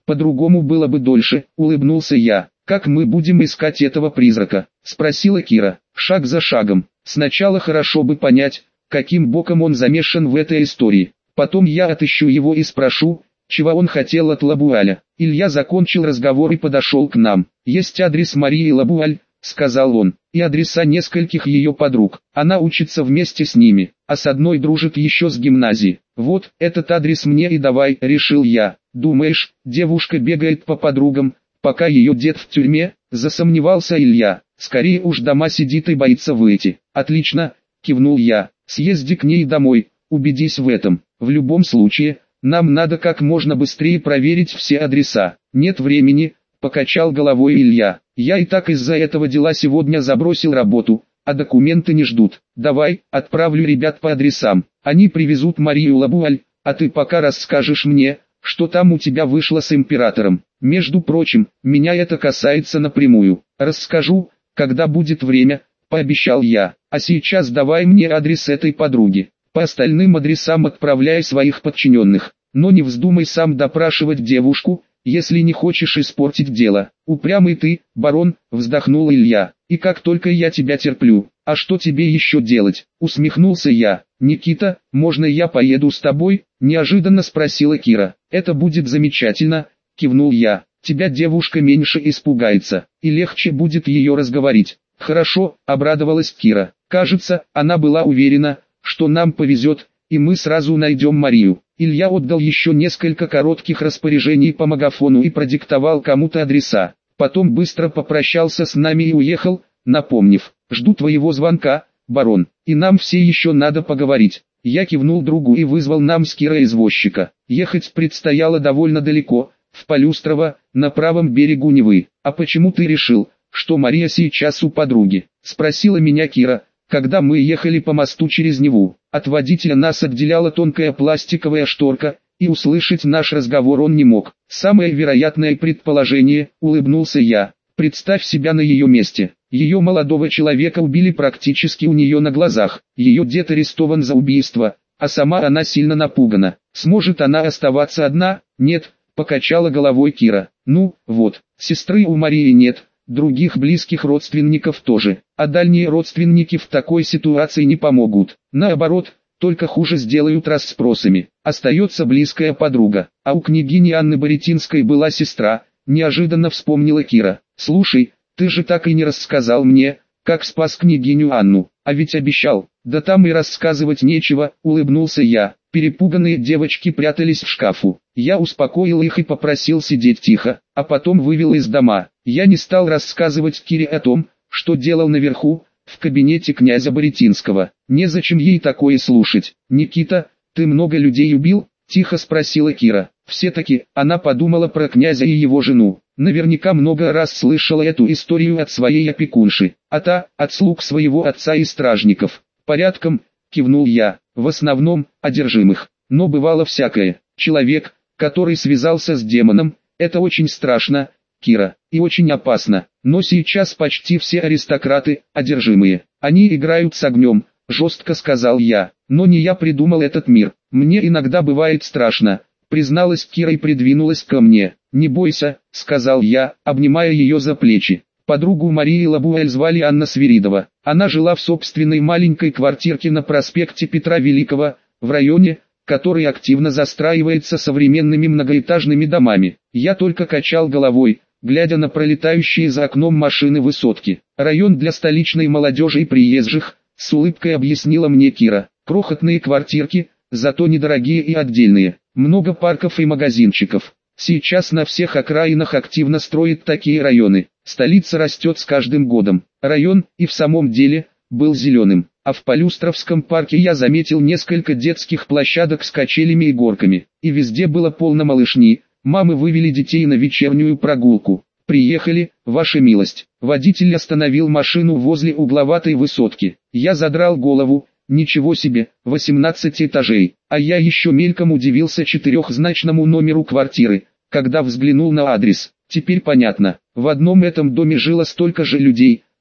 По-другому было бы дольше, улыбнулся я. Как мы будем искать этого призрака? Спросила Кира. Шаг за шагом. Сначала хорошо бы понять, каким боком он замешан в этой истории. Потом я отыщу его и спрошу, чего он хотел от Лабуаля. Илья закончил разговор и подошел к нам. Есть адрес Марии Лабуаль, сказал он, и адреса нескольких ее подруг. Она учится вместе с ними, а с одной дружит еще с гимназии. Вот, этот адрес мне и давай, решил я. Думаешь, девушка бегает по подругам, пока ее дед в тюрьме? Засомневался Илья. Скорее уж дома сидит и боится выйти. Отлично, кивнул я. Съезди к ней домой, убедись в этом. В любом случае, нам надо как можно быстрее проверить все адреса. Нет времени, покачал головой Илья. Я и так из-за этого дела сегодня забросил работу, а документы не ждут. Давай, отправлю ребят по адресам. Они привезут Марию Лабуаль, а ты пока расскажешь мне, что там у тебя вышло с императором. Между прочим, меня это касается напрямую. Расскажу, когда будет время, пообещал я. А сейчас давай мне адрес этой подруги. По остальным адресам отправляй своих подчиненных. Но не вздумай сам допрашивать девушку, если не хочешь испортить дело. Упрямый ты, барон, вздохнул Илья. И как только я тебя терплю. А что тебе еще делать? Усмехнулся я. Никита, можно я поеду с тобой? Неожиданно спросила Кира. Это будет замечательно, кивнул я. Тебя девушка меньше испугается, и легче будет ее разговорить. Хорошо, обрадовалась Кира. Кажется, она была уверена, что нам повезет, и мы сразу найдем Марию. Илья отдал еще несколько коротких распоряжений по магафону и продиктовал кому-то адреса. Потом быстро попрощался с нами и уехал, напомнив: «Жду твоего звонка, барон, и нам все еще надо поговорить». Я кивнул другу и вызвал нам с Кирой извозчика. Ехать предстояло довольно далеко, в Полюстрово, на правом берегу Невы. «А почему ты решил, что Мария сейчас у подруги?» — спросила меня Кира, когда мы ехали по мосту через Неву. От водителя нас отделяла тонкая пластиковая шторка, и услышать наш разговор он не мог. «Самое вероятное предположение», — улыбнулся я. «Представь себя на ее месте. Ее молодого человека убили практически у нее на глазах. Ее дед арестован за убийство, а сама она сильно напугана. Сможет она оставаться одна?» «Нет», — покачала головой Кира. «Ну, вот, сестры у Марии нет, других близких родственников тоже, а дальние родственники в такой ситуации не помогут. Наоборот, только хуже сделают расспросами. Остается близкая подруга, а у княгини Анны Боретинской была сестра», — неожиданно вспомнила Кира. «Слушай, ты же так и не рассказал мне, как спас княгиню Анну, а ведь обещал». «Да там и рассказывать нечего», — улыбнулся я. Перепуганные девочки прятались в шкафу. Я успокоил их и попросил сидеть тихо, а потом вывел из дома. Я не стал рассказывать Кире о том, что делал наверху, в кабинете князя Боретинского. Незачем ей такое слушать. «Никита, ты много людей убил?» — тихо спросила Кира. Все-таки, она подумала про князя и его жену. Наверняка много раз слышала эту историю от своей опекунши, а та, от слуг своего отца и стражников. «Порядком», — кивнул я, — «в основном, одержимых. Но бывало всякое. Человек, который связался с демоном, это очень страшно, Кира, и очень опасно. Но сейчас почти все аристократы, одержимые. Они играют с огнем», — жестко сказал я. «Но не я придумал этот мир. Мне иногда бывает страшно», — призналась Кира и придвинулась ко мне. «Не бойся», — сказал я, обнимая ее за плечи. Подругу Марии Лабуэль звали Анна Свиридова. Она жила в собственной маленькой квартирке на проспекте Петра Великого, в районе, который активно застраивается современными многоэтажными домами. Я только качал головой, глядя на пролетающие за окном машины высотки. «Район для столичной молодежи и приезжих», — с улыбкой объяснила мне Кира. «Крохотные квартирки, зато недорогие и отдельные. Много парков и магазинчиков. Сейчас на всех окраинах активно строят такие районы. Столица растет с каждым годом». Район, и в самом деле, был зеленым. А в Полюстровском парке я заметил несколько детских площадок с качелями и горками. И везде было полно малышни. Мамы вывели детей на вечернюю прогулку. «Приехали, ваша милость». Водитель остановил машину возле угловатой высотки. Я задрал голову. Ничего себе, 18 этажей. А я еще мельком удивился четырехзначному номеру квартиры, когда взглянул на адрес. Теперь понятно, в одном этом доме жило столько же людей,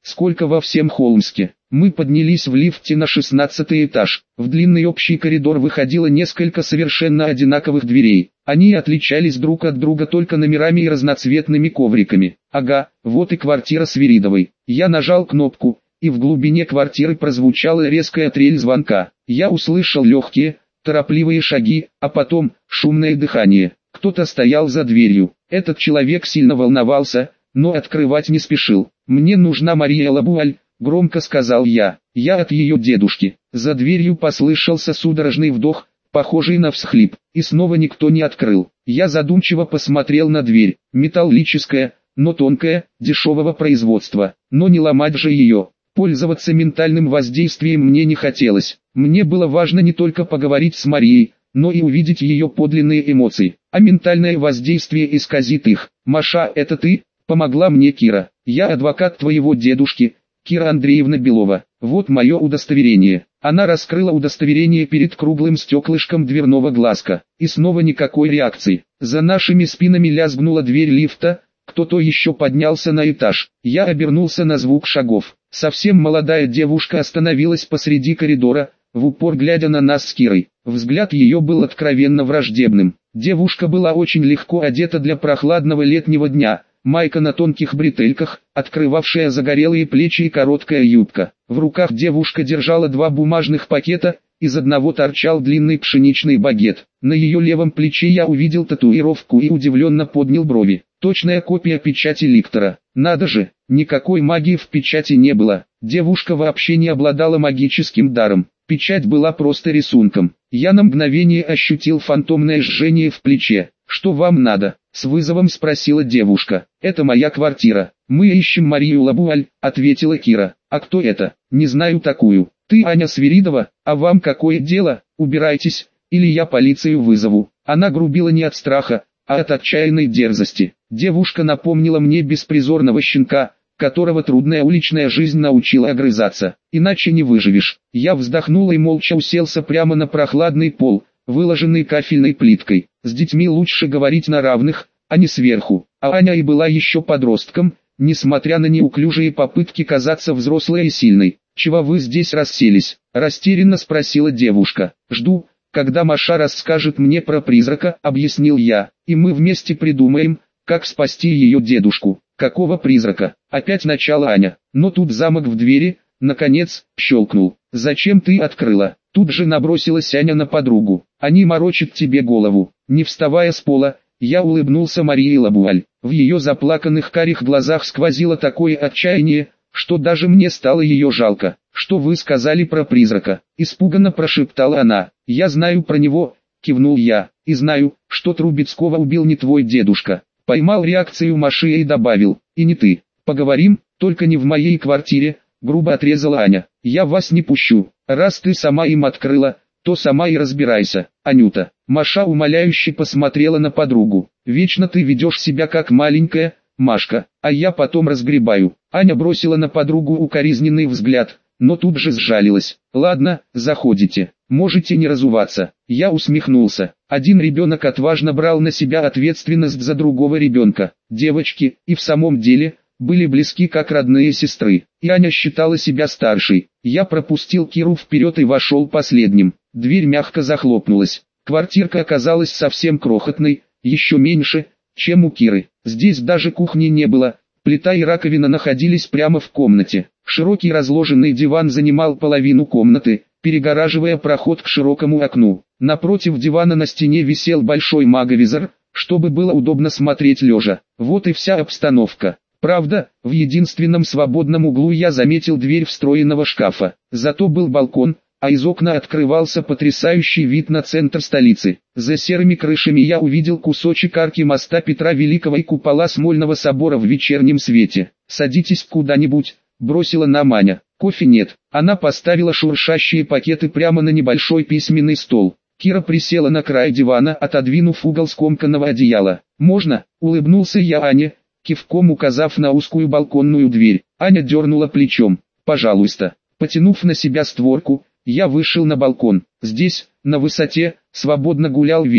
сколько во всем Холмске. Мы поднялись в лифте на 16-й этаж. В длинный общий коридор выходило несколько совершенно одинаковых дверей. Они отличались друг от друга только номерами и разноцветными ковриками. Ага, вот и квартира Свиридовой. Я нажал кнопку, и в глубине квартиры прозвучала резкая трель звонка. Я услышал легкие, торопливые шаги, а потом шумное дыхание. Кто-то стоял за дверью. Этот человек сильно волновался, но открывать не спешил. «Мне нужна Мария Лабуаль», — громко сказал я. «Я от ее дедушки». За дверью послышался судорожный вдох, похожий на всхлип, и снова никто не открыл. Я задумчиво посмотрел на дверь. Металлическая, но тонкая, дешевого производства. Но не ломать же ее. Пользоваться ментальным воздействием мне не хотелось. Мне было важно не только поговорить с Марией, но и увидеть ее подлинные эмоции. А ментальное воздействие исказит их. «Маша, это ты?» — помогла мне Кира. «Я адвокат твоего дедушки, Кира Андреевна Белова. Вот мое удостоверение». Она раскрыла удостоверение перед круглым стеклышком дверного глазка. И снова никакой реакции. За нашими спинами лязгнула дверь лифта. Кто-то еще поднялся на этаж. Я обернулся на звук шагов. Совсем молодая девушка остановилась посреди коридора, в упор глядя на нас с Кирой. Взгляд ее был откровенно враждебным. Девушка была очень легко одета для прохладного летнего дня. Майка на тонких бретельках, открывавшая загорелые плечи, и короткая юбка. В руках девушка держала два бумажных пакета, из одного торчал длинный пшеничный багет. На ее левом плече я увидел татуировку и удивленно поднял брови. Точная копия печати Ликтора. Надо же, никакой магии в печати не было. Девушка вообще не обладала магическим даром. Печать была просто рисунком. Я на мгновение ощутил фантомное жжение в плече. «Что вам надо?» — с вызовом спросила девушка. «Это моя квартира. Мы ищем Марию Лабуаль», — ответила Кира. «А кто это?» «Не знаю такую». «Ты Аня Свиридова, а вам какое дело? Убирайтесь, или я полицию вызову». Она грубила не от страха, а от отчаянной дерзости. Девушка напомнила мне беспризорного щенка, которого трудная уличная жизнь научила огрызаться. «Иначе не выживешь». Я вздохнул и молча уселся прямо на прохладный пол, выложенный кафельной плиткой. С детьми лучше говорить на равных, а не сверху. А Аня и была еще подростком, несмотря на неуклюжие попытки казаться взрослой и сильной. «Чего вы здесь расселись?» — растерянно спросила девушка. «Жду, когда Маша расскажет мне про призрака», — объяснил я, «и мы вместе придумаем, как спасти ее дедушку». «Какого призрака?» — опять начала Аня. Но тут замок в двери, наконец, щелкнул. «Зачем ты открыла?» Тут же набросилась Аня на подругу. «Они морочат тебе голову». Не вставая с пола, я улыбнулся Марии Лабуаль. В ее заплаканных карих глазах сквозило такое отчаяние, что даже мне стало ее жалко. «Что вы сказали про призрака?» — испуганно прошептала она. «Я знаю про него», — кивнул я, — «и знаю, что Трубецкого убил не твой дедушка». Поймал реакцию Маши и добавил: «И не ты. Поговорим, только не в моей квартире», — грубо отрезала Аня. «Я вас не пущу. Раз ты сама им открыла, то сама и разбирайся, Анюта». Маша умоляюще посмотрела на подругу. «Вечно ты ведешь себя как маленькая, Машка, а я потом разгребаю». Аня бросила на подругу укоризненный взгляд, но тут же сжалилась. «Ладно, заходите. Можете не разуваться». Я усмехнулся. Один ребенок отважно брал на себя ответственность за другого ребенка. Девочки, и в самом деле, были близки как родные сестры. И Аня считала себя старшей. Я пропустил Киру вперед и вошел последним. Дверь мягко захлопнулась. Квартирка оказалась совсем крохотной, еще меньше, чем у Киры. Здесь даже кухни не было. Плита и раковина находились прямо в комнате. Широкий разложенный диван занимал половину комнаты, перегораживая проход к широкому окну. Напротив дивана на стене висел большой маговизор, чтобы было удобно смотреть лежа. Вот и вся обстановка. Правда, в единственном свободном углу я заметил дверь встроенного шкафа. Зато был балкон, а из окна открывался потрясающий вид на центр столицы. За серыми крышами я увидел кусочек арки моста Петра Великого и купола Смольного собора в вечернем свете. «Садитесь куда-нибудь», — бросила нам Аня. «Кофе нет». Она поставила шуршащие пакеты прямо на небольшой письменный стол. Кира присела на край дивана, отодвинув угол скомканного одеяла. «Можно?» — улыбнулся я Ане, кивком указав на узкую балконную дверь. Аня дернула плечом. «Пожалуйста». Потянув на себя створку, я вышел на балкон. Здесь, на высоте, свободно гулял ветер,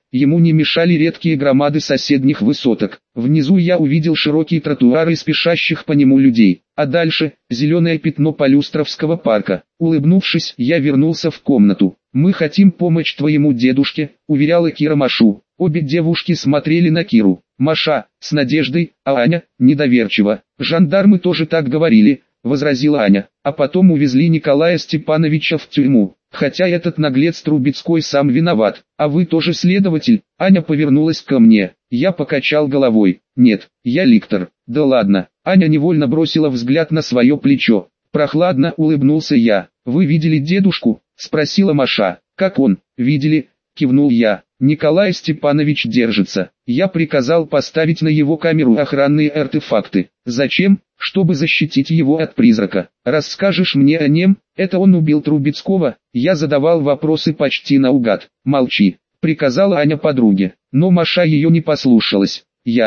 ему не мешали редкие громады соседних высоток. Внизу я увидел широкие тротуары спешащих по нему людей, а дальше – зеленое пятно Полюстровского парка. Улыбнувшись, я вернулся в комнату. «Мы хотим помочь твоему дедушке», – уверяла Кира Машу. Обе девушки смотрели на Киру. Маша – с надеждой, а Аня – недоверчиво. «Жандармы тоже так говорили», – возразила Аня. «А потом увезли Николая Степановича в тюрьму. Хотя этот наглец Трубецкой сам виноват. А вы тоже следователь?» Аня повернулась ко мне. Я покачал головой. «Нет, я ликтор». «Да ладно». Аня невольно бросила взгляд на свое плечо. Прохладно улыбнулся я. «Вы видели дедушку?» – спросила Маша. «Как он?» «Видели», – кивнул я. «Николай Степанович держится. Я приказал поставить на его камеру охранные артефакты. Зачем? Чтобы защитить его от призрака. Расскажешь мне о нем?» «Это он убил Трубецкого?» Я задавал вопросы почти наугад. «Молчи», — приказала Аня подруге. Но Маша ее не послушалась.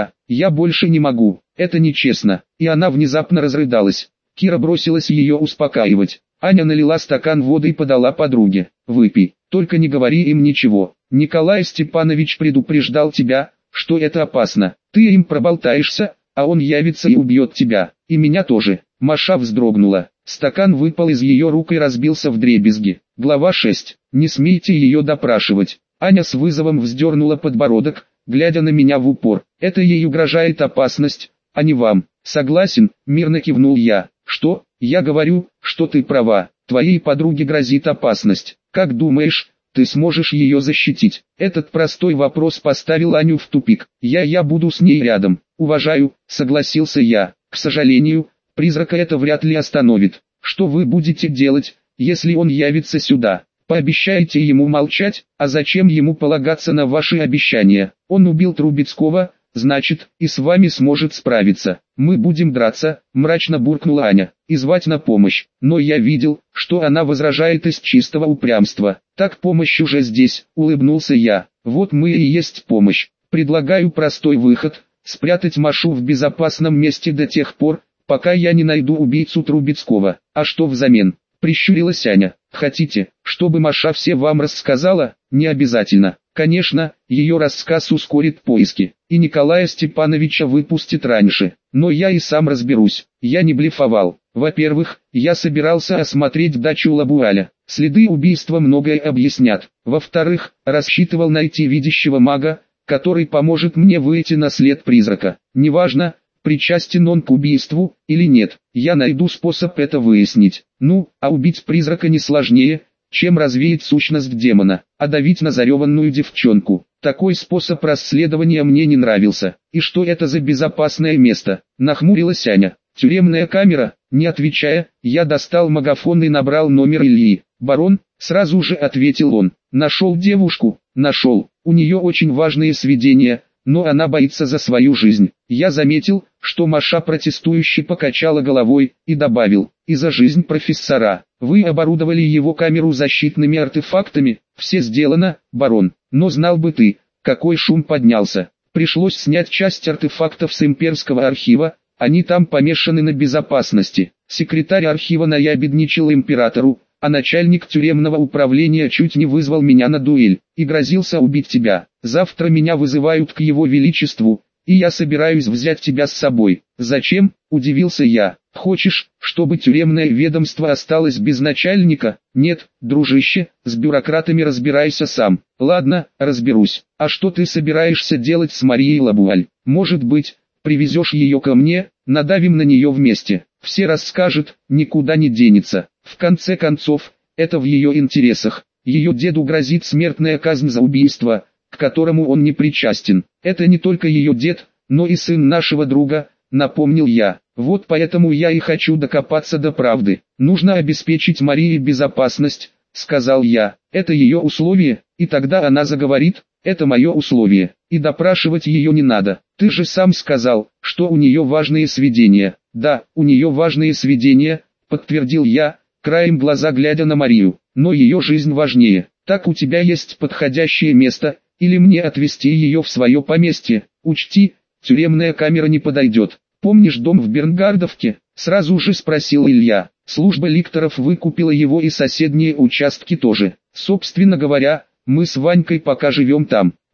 Я больше не могу, это нечестно». И она внезапно разрыдалась. Кира бросилась ее успокаивать. Аня налила стакан воды и подала подруге. «Выпей, только не говори им ничего. Николай Степанович предупреждал тебя, что это опасно. Ты им проболтаешься, а он явится и убьет тебя. И меня тоже». Маша вздрогнула. Стакан выпал из ее рук и разбился вдребезги. Глава 6. Не смейте ее допрашивать. Аня с вызовом вздернула подбородок, глядя на меня в упор. «Это ей угрожает опасность, а не вам». «Согласен», мирно кивнул я. «Что? Я говорю, что ты права. Твоей подруге грозит опасность. Как думаешь, ты сможешь ее защитить?» Этот простой вопрос поставил Аню в тупик. Я буду с ней рядом. «Уважаю», согласился я. «К сожалению, призрака это вряд ли остановит. Что вы будете делать, если он явится сюда? Пообещаете ему молчать? А зачем ему полагаться на ваши обещания? Он убил Трубецкого, значит, и с вами сможет справиться. Мы будем драться», мрачно буркнула Аня, «и звать на помощь». Но я видел, что она возражает из чистого упрямства. «Так помощь уже здесь», улыбнулся я. «Вот мы и есть помощь. Предлагаю простой выход, спрятать Машу в безопасном месте до тех пор, пока я не найду убийцу Трубецкого». «А что взамен?» прищурилась Аня. «Хотите, чтобы Маша все вам рассказала?» «Не обязательно. Конечно, ее рассказ ускорит поиски, и Николая Степановича выпустит раньше. Но я и сам разберусь». Я не блефовал. Во-первых, я собирался осмотреть дачу Лабуаля. Следы убийства многое объяснят. Во-вторых, рассчитывал найти видящего мага, который поможет мне выйти на след призрака. Неважно, причастен он к убийству или нет, я найду способ это выяснить. Ну, а убить призрака не сложнее, чем развеять сущность демона, а давить на зареванную девчонку. Такой способ расследования мне не нравился. «И что это за безопасное место?» нахмурилась Аня. «Тюремная камера». Не отвечая, я достал магафон и набрал номер Ильи. «Барон», сразу же ответил он. «Нашел девушку?» «Нашел. У нее очень важные сведения, но она боится за свою жизнь». Я заметил, что Маша протестующе покачала головой, и добавил: «И за жизнь профессора. Вы оборудовали его камеру защитными артефактами?» «Все сделано, барон. Но знал бы ты, какой шум поднялся. Пришлось снять часть артефактов с имперского архива, они там помешаны на безопасности. Секретарь архива наябедничал императору, а начальник тюремного управления чуть не вызвал меня на дуэль и грозился убить тебя. Завтра меня вызывают к его величеству, и я собираюсь взять тебя с собой». «Зачем?» – удивился я. «Хочешь, чтобы тюремное ведомство осталось без начальника?» «Нет, дружище, с бюрократами разбирайся сам». «Ладно, разберусь. А что ты собираешься делать с Марией Лабуаль? Может быть, привезешь ее ко мне, надавим на нее вместе. Все расскажет, никуда не денется. В конце концов, это в ее интересах. Ее деду грозит смертная казнь за убийство, к которому он не причастен. Это не только ее дед, но и сын нашего друга», напомнил я. «Вот поэтому я и хочу докопаться до правды. Нужно обеспечить Марии безопасность», сказал я. «Это ее условие, и тогда она заговорит». «Это мое условие, и допрашивать ее не надо. Ты же сам сказал, что у нее важные сведения». «Да, у нее важные сведения», подтвердил я, краем глаза глядя на Марию. «Но ее жизнь важнее. Так у тебя есть подходящее место, или мне отвезти ее в свое поместье? Учти, тюремная камера не подойдет. Помнишь дом в Бернгардовке?» Сразу же спросил Илья. «Служба ликторов выкупила его и соседние участки тоже. Собственно говоря, мы с Ванькой пока живем там.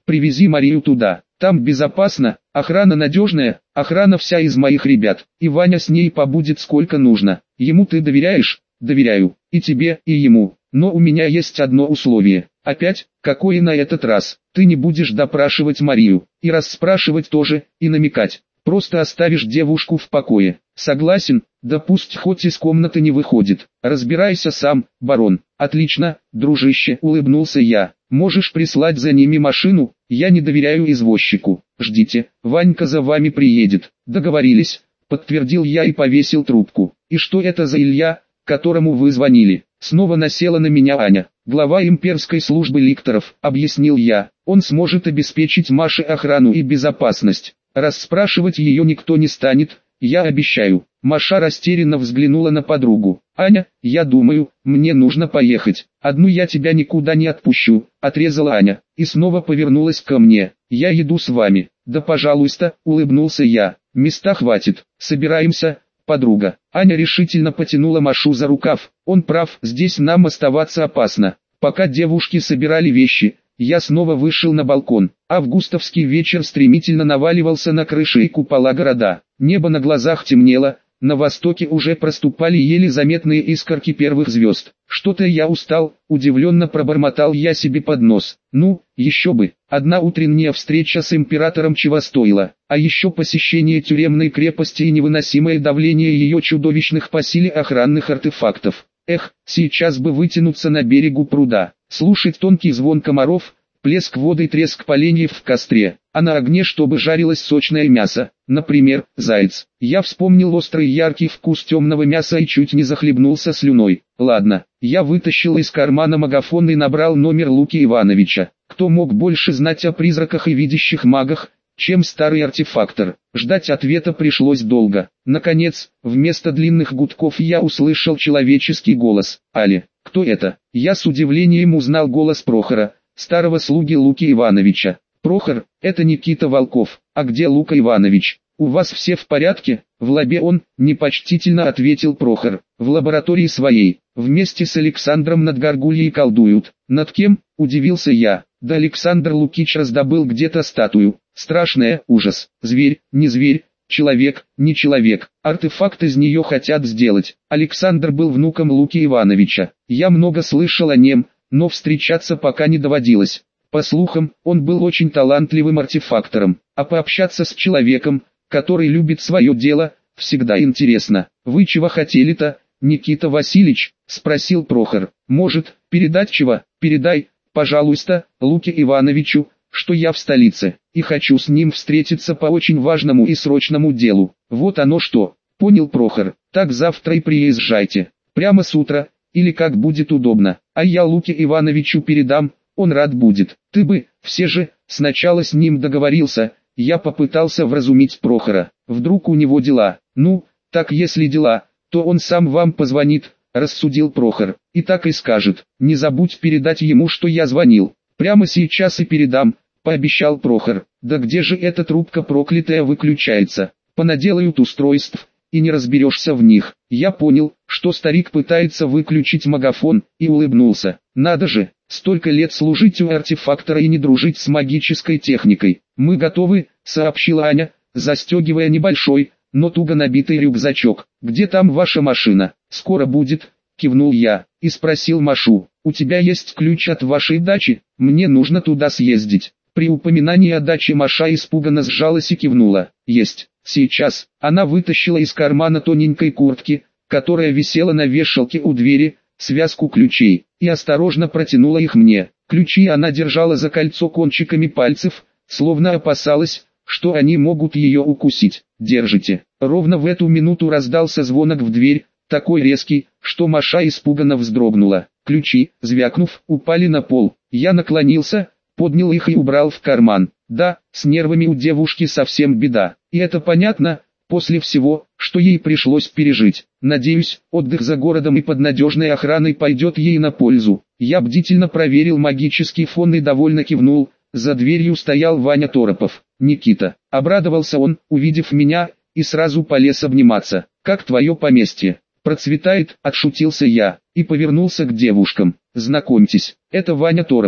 привези Марию туда. Там безопасно, охрана надежная, охрана вся из моих ребят, и Ваня с ней побудет сколько нужно. Ему ты доверяешь? Доверяю, и тебе, и ему. Но у меня есть одно условие. Опять, какое на этот раз? Ты не будешь допрашивать Марию, и расспрашивать тоже, и намекать. Просто оставишь девушку в покое. Согласен? Да пусть хоть из комнаты не выходит. Разбирайся сам, барон. Отлично, дружище, улыбнулся я. Можешь прислать за ними машину, я не доверяю извозчику. Ждите, Ванька за вами приедет. Договорились, подтвердил я и повесил трубку. И что это за Илья, которому вы звонили? Снова насела на меня Аня. Глава имперской службы ликторов, объяснил я. Он сможет обеспечить Маше охрану и безопасность. Расспрашивать ее никто не станет, я обещаю. Маша растерянно взглянула на подругу. «Аня, я думаю, мне нужно поехать. Одну я тебя никуда не отпущу», — отрезала Аня, и снова повернулась ко мне. «Я еду с вами». «Да пожалуйста», — улыбнулся я. «Места хватит. Собираемся, подруга». Аня решительно потянула Машу за рукав. «Он прав, здесь нам оставаться опасно». Пока девушки собирали вещи, я снова вышел на балкон. Августовский вечер стремительно наваливался на крыши и купола города. Небо на глазах темнело, на востоке уже проступали еле заметные искорки первых звезд. «Что-то я устал», — удивленно пробормотал я себе под нос. Ну, еще бы, одна утренняя встреча с императором чего стоила, а еще посещение тюремной крепости и невыносимое давление ее чудовищных по силе охранных артефактов. Эх, сейчас бы вытянуться на берегу пруда, слушать тонкий звон комаров, плеск воды и треск поленьев в костре, а на огне чтобы жарилось сочное мясо, например, заяц. Я вспомнил острый яркий вкус темного мяса и чуть не захлебнулся слюной. Ладно, я вытащил из кармана магафон и набрал номер Луки Ивановича. Кто мог больше знать о призраках и видящих магах, чем старый артефактор? Ждать ответа пришлось долго. Наконец, вместо длинных гудков я услышал человеческий голос. «Али, кто это?» Я с удивлением узнал голос Прохора, старого слуги Луки Ивановича. «Прохор, это Никита Волков. А где Лука Иванович? У вас все в порядке?» «В лабе он», — непочтительно ответил Прохор. «В лаборатории своей. Вместе с Александром над горгульей колдуют». «Над кем?» — удивился я. «Да Александр Лукич раздобыл где-то статую. Страшная, ужас. Зверь, не зверь, человек, не человек. Артефакт из нее хотят сделать». Александр был внуком Луки Ивановича. Я много слышал о нем, но встречаться пока не доводилось. По слухам, он был очень талантливым артефактором, а пообщаться с человеком, который любит свое дело, всегда интересно. «Вы чего хотели-то, Никита Васильевич?» — спросил Прохор. «Может, передать чего?» «Передай, пожалуйста, Луке Ивановичу, что я в столице, и хочу с ним встретиться по очень важному и срочному делу». «Вот оно что», — понял Прохор. «Так завтра и приезжайте, прямо с утра, или как будет удобно, а я Луке Ивановичу передам, он рад будет». «Ты бы, все же, сначала с ним договорился». Я попытался вразумить Прохора. Вдруг у него дела. «Ну, так если дела, то он сам вам позвонит», — рассудил Прохор. «И так и скажет. Не забудь передать ему, что я звонил». «Прямо сейчас и передам», — пообещал Прохор. «Да где же эта трубка проклятая выключается? Понаделают устройств, и не разберешься в них». Я понял, что старик пытается выключить магафон, и улыбнулся. «Надо же, столько лет служить у артефактора и не дружить с магической техникой». «Мы готовы», — сообщила Аня, застегивая небольшой, но туго набитый рюкзачок. «Где там ваша машина?» «Скоро будет», — кивнул я, и спросил Машу. «У тебя есть ключ от вашей дачи? Мне нужно туда съездить». При упоминании о даче Маша испуганно сжалась и кивнула. «Есть, сейчас». Она вытащила из кармана тоненькой куртки, которая висела на вешалке у двери, связку ключей, и осторожно протянула их мне. Ключи она держала за кольцо кончиками пальцев, словно опасалась, что они могут ее укусить. «Держите». Ровно в эту минуту раздался звонок в дверь, такой резкий, что Маша испуганно вздрогнула. Ключи, звякнув, упали на пол. Я наклонился, поднял их и убрал в карман. Да, с нервами у девушки совсем беда. И это понятно, после всего, что ей пришлось пережить. Надеюсь, отдых за городом и под надежной охраной пойдет ей на пользу. Я бдительно проверил магический фон и довольно кивнул. За дверью стоял Ваня Торопов. «Никита», — обрадовался он, увидев меня, и сразу полез обниматься. «Как твое поместье?» «Процветает», — отшутился я, и повернулся к девушкам. «Знакомьтесь, это Ваня Торопов,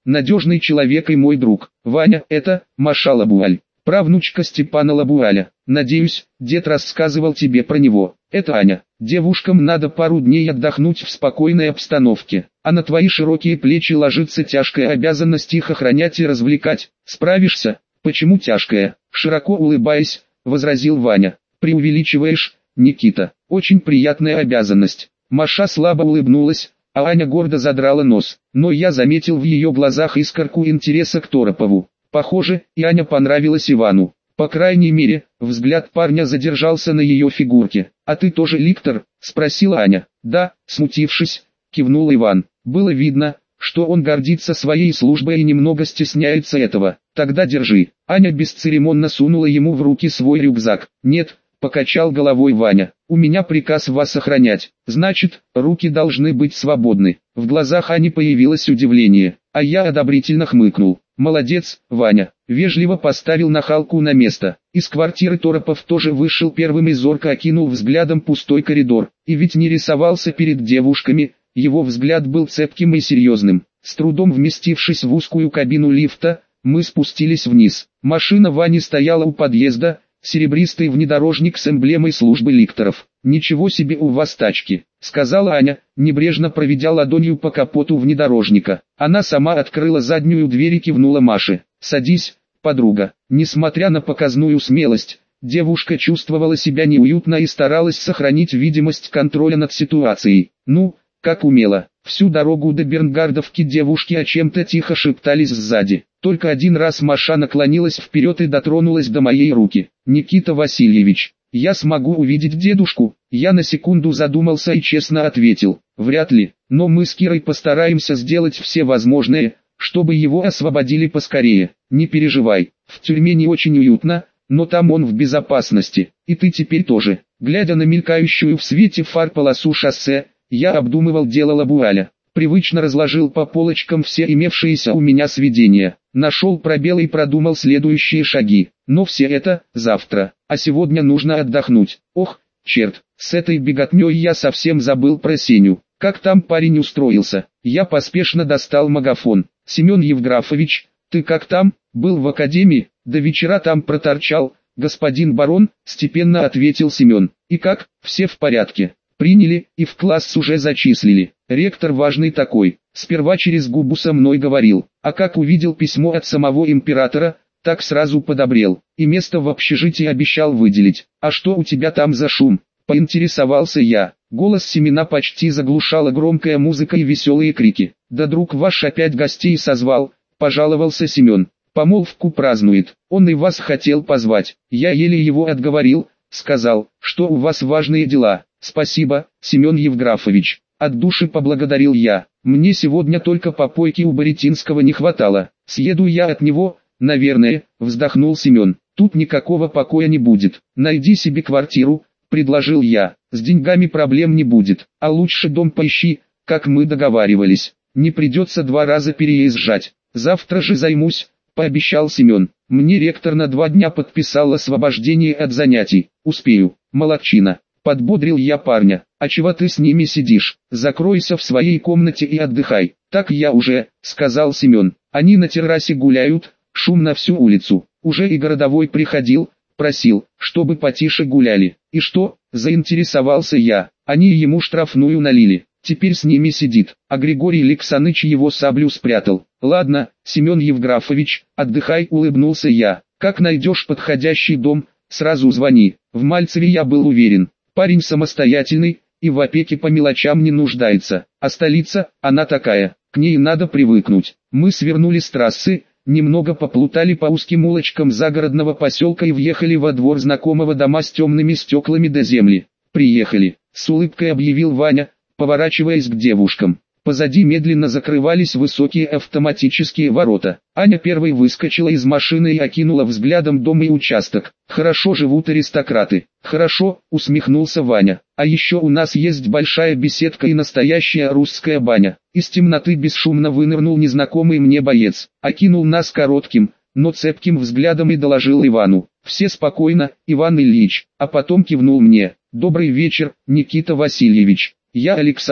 надежный человек и мой друг. Ваня, это Маша Лабуаль, правнучка Степана Лабуаля. Надеюсь, дед рассказывал тебе про него. Это Аня. Девушкам надо пару дней отдохнуть в спокойной обстановке, а на твои широкие плечи ложится тяжкая обязанность их охранять и развлекать. Справишься? Почему тяжкая? Широко улыбаясь, возразил Ваня. Преувеличиваешь, Никита. Очень приятная обязанность. Маша слабо улыбнулась, а Аня гордо задрала нос. Но я заметил в ее глазах искорку интереса к Торопову. Похоже, и Аня понравилась Ивану. По крайней мере, взгляд парня задержался на ее фигурке. «А ты тоже ликтор?» – спросила Аня. «Да», – смутившись, кивнул Иван. Было видно, что он гордится своей службой и немного стесняется этого. «Тогда держи». Аня бесцеремонно сунула ему в руки свой рюкзак. «Нет», – покачал головой Ваня. «У меня приказ вас охранять. Значит, руки должны быть свободны». В глазах Ани появилось удивление, а я одобрительно хмыкнул. «Молодец, Ваня», вежливо поставил нахалку на место. Из квартиры Торопов тоже вышел первым и зорко окинул взглядом пустой коридор. И ведь не рисовался перед девушками, его взгляд был цепким и серьезным. С трудом вместившись в узкую кабину лифта, мы спустились вниз. Машина Вани стояла у подъезда, серебристый внедорожник с эмблемой службы ликторов. «Ничего себе у вас тачки», — сказала Аня, небрежно проведя ладонью по капоту внедорожника. Она сама открыла заднюю дверь и кивнула Маше. «Садись, подруга». Несмотря на показную смелость, девушка чувствовала себя неуютно и старалась сохранить видимость контроля над ситуацией. Ну, как умела. Всю дорогу до Бернгардовки девушки о чем-то тихо шептались сзади. Только один раз Маша наклонилась вперед и дотронулась до моей руки. «Никита Васильевич, я смогу увидеть дедушку?» Я на секунду задумался и честно ответил: «Вряд ли, но мы с Кирой постараемся сделать все возможное, чтобы его освободили поскорее. Не переживай, в тюрьме не очень уютно, но там он в безопасности, и ты теперь тоже». Глядя на мелькающую в свете фар полосу шоссе, я обдумывал дело Лабуаля. Привычно разложил по полочкам все имевшиеся у меня сведения. Нашел пробелы и продумал следующие шаги. Но все это завтра, а сегодня нужно отдохнуть. Ох, черт, с этой беготней я совсем забыл про Сеню. Как там парень устроился? Я поспешно достал магафон. «Семен Евграфович, ты как там? Был в академии? До вечера там проторчал, господин барон», степенно ответил Семен. «И как? Все в порядке. Приняли, и в класс уже зачислили. Ректор важный такой. Сперва через губу со мной говорил, а как увидел письмо от самого императора, так сразу подобрел, и место в общежитии обещал выделить. А что у тебя там за шум?» Поинтересовался я. Голос Семена почти заглушала громкая музыка и веселые крики. «Да друг ваш опять гостей созвал», — пожаловался Семен. «Помолвку празднует, он и вас хотел позвать. Я еле его отговорил, сказал, что у вас важные дела». «Спасибо, Семен Евграфович», — от души поблагодарил я. «Мне сегодня только попойки у Боретинского не хватало. Съеду я от него, наверное», — вздохнул Семен. «Тут никакого покоя не будет. Найди себе квартиру», — предложил я. «С деньгами проблем не будет, а лучше дом поищи, как мы договаривались. Не придется 2 раза переезжать. Завтра же займусь», — пообещал Семен. «Мне ректор на 2 дня подписал освобождение от занятий. Успею». «Молодчина», — подбодрил я парня. «А чего ты с ними сидишь? Закройся в своей комнате и отдыхай». «Так я уже», — сказал Семен. «Они на террасе гуляют, шум на всю улицу. Уже и городовой приходил, просил, чтобы потише гуляли». «И что?» — заинтересовался я. «Они ему штрафную налили. Теперь с ними сидит, а Григорий Александрович его саблю спрятал». «Ладно, Семен Евграфович, отдыхай», — улыбнулся я. «Как найдешь подходящий дом, сразу звони». В Мальцеве я был уверен. Парень самостоятельный, и в опеке по мелочам не нуждается. А столица, она такая, к ней надо привыкнуть. Мы свернули с трассы, немного поплутали по узким улочкам загородного поселка и въехали во двор знакомого дома с темными стеклами до земли. «Приехали», — с улыбкой объявил Ваня, поворачиваясь к девушкам. Позади медленно закрывались высокие автоматические ворота. Аня первой выскочила из машины и окинула взглядом дом и участок. «Хорошо живут аристократы». «Хорошо», — усмехнулся Ваня. «А еще у нас есть большая беседка и настоящая русская баня». Из темноты бесшумно вынырнул незнакомый мне боец. Окинул нас коротким, но цепким взглядом и доложил Ивану. «Все спокойно, Иван Ильич», а потом кивнул мне. «Добрый вечер, Никита Васильевич. Я Александр,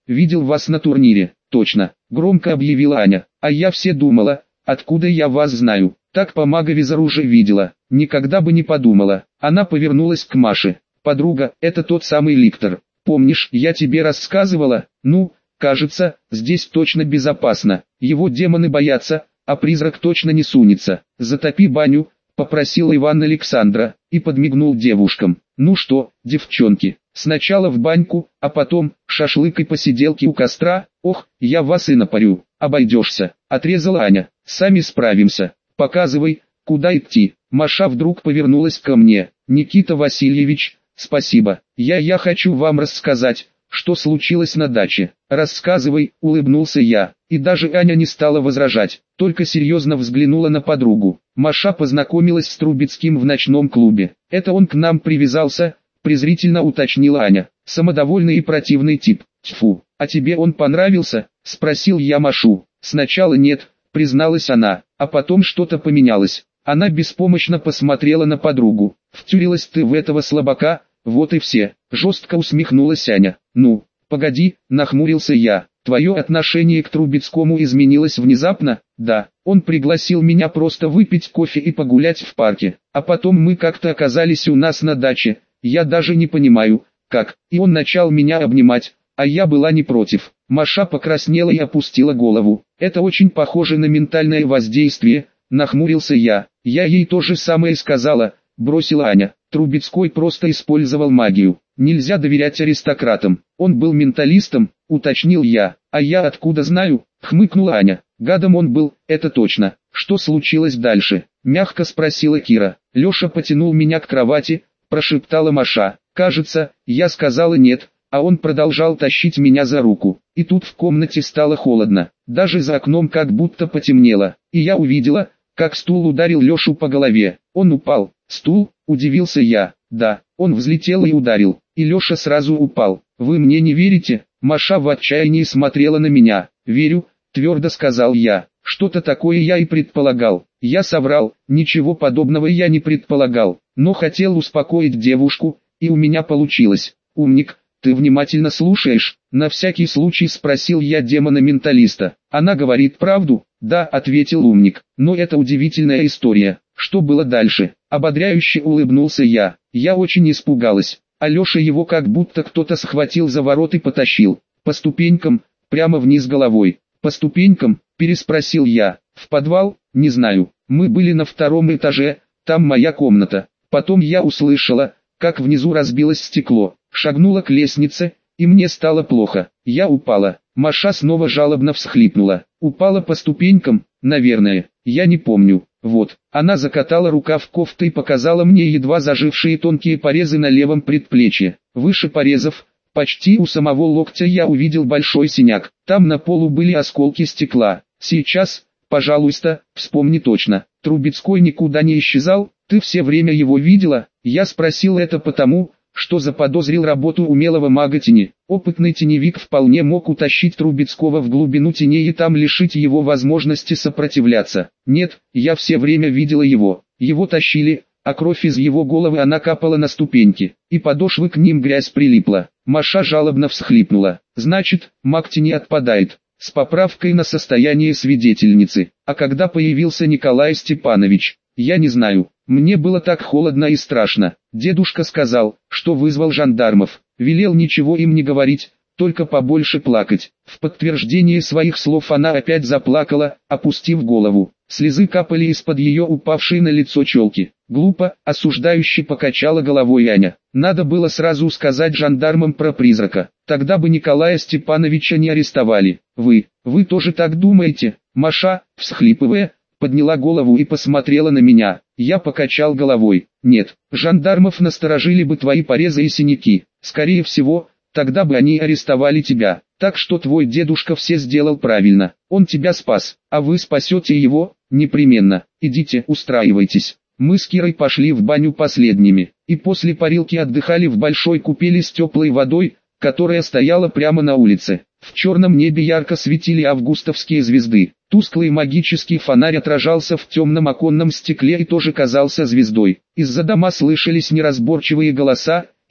видел вас на турнире. Точно, громко объявила Аня. А я все думала, откуда я вас знаю. Так по маговизору уже видела. Никогда бы не подумала. Она повернулась к Маше. Подруга, это тот самый ликтор. Помнишь, я тебе рассказывала? Ну, кажется, здесь точно безопасно. Его демоны боятся, а призрак точно не сунется. Затопи баню, попросил Иван Александра, и подмигнул девушкам. Ну что, девчонки, сначала в баньку, а потом шашлык и посиделки у костра. Ох, я вас и напарю. Обойдешься, отрезала Аня. Сами справимся. Показывай, куда идти. Маша вдруг повернулась ко мне. Никита Васильевич, спасибо. Я хочу вам рассказать, что случилось на даче. Рассказывай, улыбнулся я. И даже Аня не стала возражать, только серьезно взглянула на подругу. Маша познакомилась с Трубецким в ночном клубе. Это он к нам привязался, презрительно уточнила Аня. Самодовольный и противный тип. Тьфу, а тебе он понравился? Спросил я Машу. Сначала нет, призналась она, а потом что-то поменялось. Она беспомощно посмотрела на подругу. Втюрилась ты в этого слабака, вот и все. Жестко усмехнулась Аня. Ну, погоди, нахмурился я. Твое отношение к Трубецкому изменилось внезапно? Да, он пригласил меня просто выпить кофе и погулять в парке. А потом мы как-то оказались у нас на даче. Я даже не понимаю, как. И он начал меня обнимать, а я была не против. Маша покраснела и опустила голову. Это очень похоже на ментальное воздействие, нахмурился я. Я ей то же самое сказала, бросила Аня. Трубецкой просто использовал магию. Нельзя доверять аристократам. Он был менталистом, уточнил я. А я откуда знаю? Хмыкнула Аня. Гадом он был, это точно. Что случилось дальше? Мягко спросила Кира. Леша потянул меня к кровати, прошептала Маша. Кажется, я сказала нет, а он продолжал тащить меня за руку. И тут в комнате стало холодно. Даже за окном как будто потемнело. И я увидела, как стул ударил Лешу по голове. Он упал. Стул? Удивился я. Да, он взлетел и ударил. И Леша сразу упал. Вы мне не верите? Маша в отчаянии смотрела на меня. Верю, твердо сказал я. Что-то такое я и предполагал. Я соврал, ничего подобного я не предполагал. Но хотел успокоить девушку, и у меня получилось. Умник, ты внимательно слушаешь? На всякий случай спросил я демона-менталиста. Она говорит правду? Да, ответил умник. Но это удивительная история. Что было дальше? Ободряюще улыбнулся я. Я очень испугалась. А Леша его как будто кто-то схватил за ворот и потащил. По ступенькам, прямо вниз головой. По ступенькам, переспросил я. В подвал? Не знаю. Мы были на втором этаже, там моя комната. Потом я услышала, как внизу разбилось стекло. Шагнула к лестнице, и мне стало плохо. Я упала. Маша снова жалобно всхлипнула. Упала по ступенькам, наверное. Я не помню. Вот. Она закатала рукав кофты и показала мне едва зажившие тонкие порезы на левом предплечье. Выше порезов, почти у самого локтя, я увидел большой синяк. Там на полу были осколки стекла. Сейчас, пожалуйста, вспомни точно. Трубецкой никуда не исчезал? Ты все время его видела? Я спросил это потому, что заподозрил работу умелого мага тени. Опытный теневик вполне мог утащить Трубецкого в глубину теней и там лишить его возможности сопротивляться. Нет, я все время видела его. Его тащили, а кровь из его головы она капала на ступеньки, и подошвы к ним грязь прилипла. Маша жалобно всхлипнула. Значит, маг тени отпадает. С поправкой на состояние свидетельницы. А когда появился Николай Степанович? Я не знаю. Мне было так холодно и страшно. Дедушка сказал, что вызвал жандармов. Велел ничего им не говорить, только побольше плакать. В подтверждение своих слов она опять заплакала, опустив голову. Слезы капали из-под ее упавшей на лицо челки. Глупо, осуждающе покачала головой Аня. Надо было сразу сказать жандармам про призрака. Тогда бы Николая Степановича не арестовали. Вы тоже так думаете? Маша, всхлипывая, подняла голову и посмотрела на меня. Я покачал головой. Нет, жандармов насторожили бы твои порезы и синяки. Скорее всего, тогда бы они арестовали тебя. Так что твой дедушка все сделал правильно. Он тебя спас, а вы спасете его, непременно. Идите, устраивайтесь. Мы с Кирой пошли в баню последними, и после парилки отдыхали в большой купели с теплой водой, которая стояла прямо на улице. В черном небе ярко светили августовские звезды. Тусклый магический фонарь отражался в темном оконном стекле и тоже казался звездой. Из-за дома слышались неразборчивые голоса,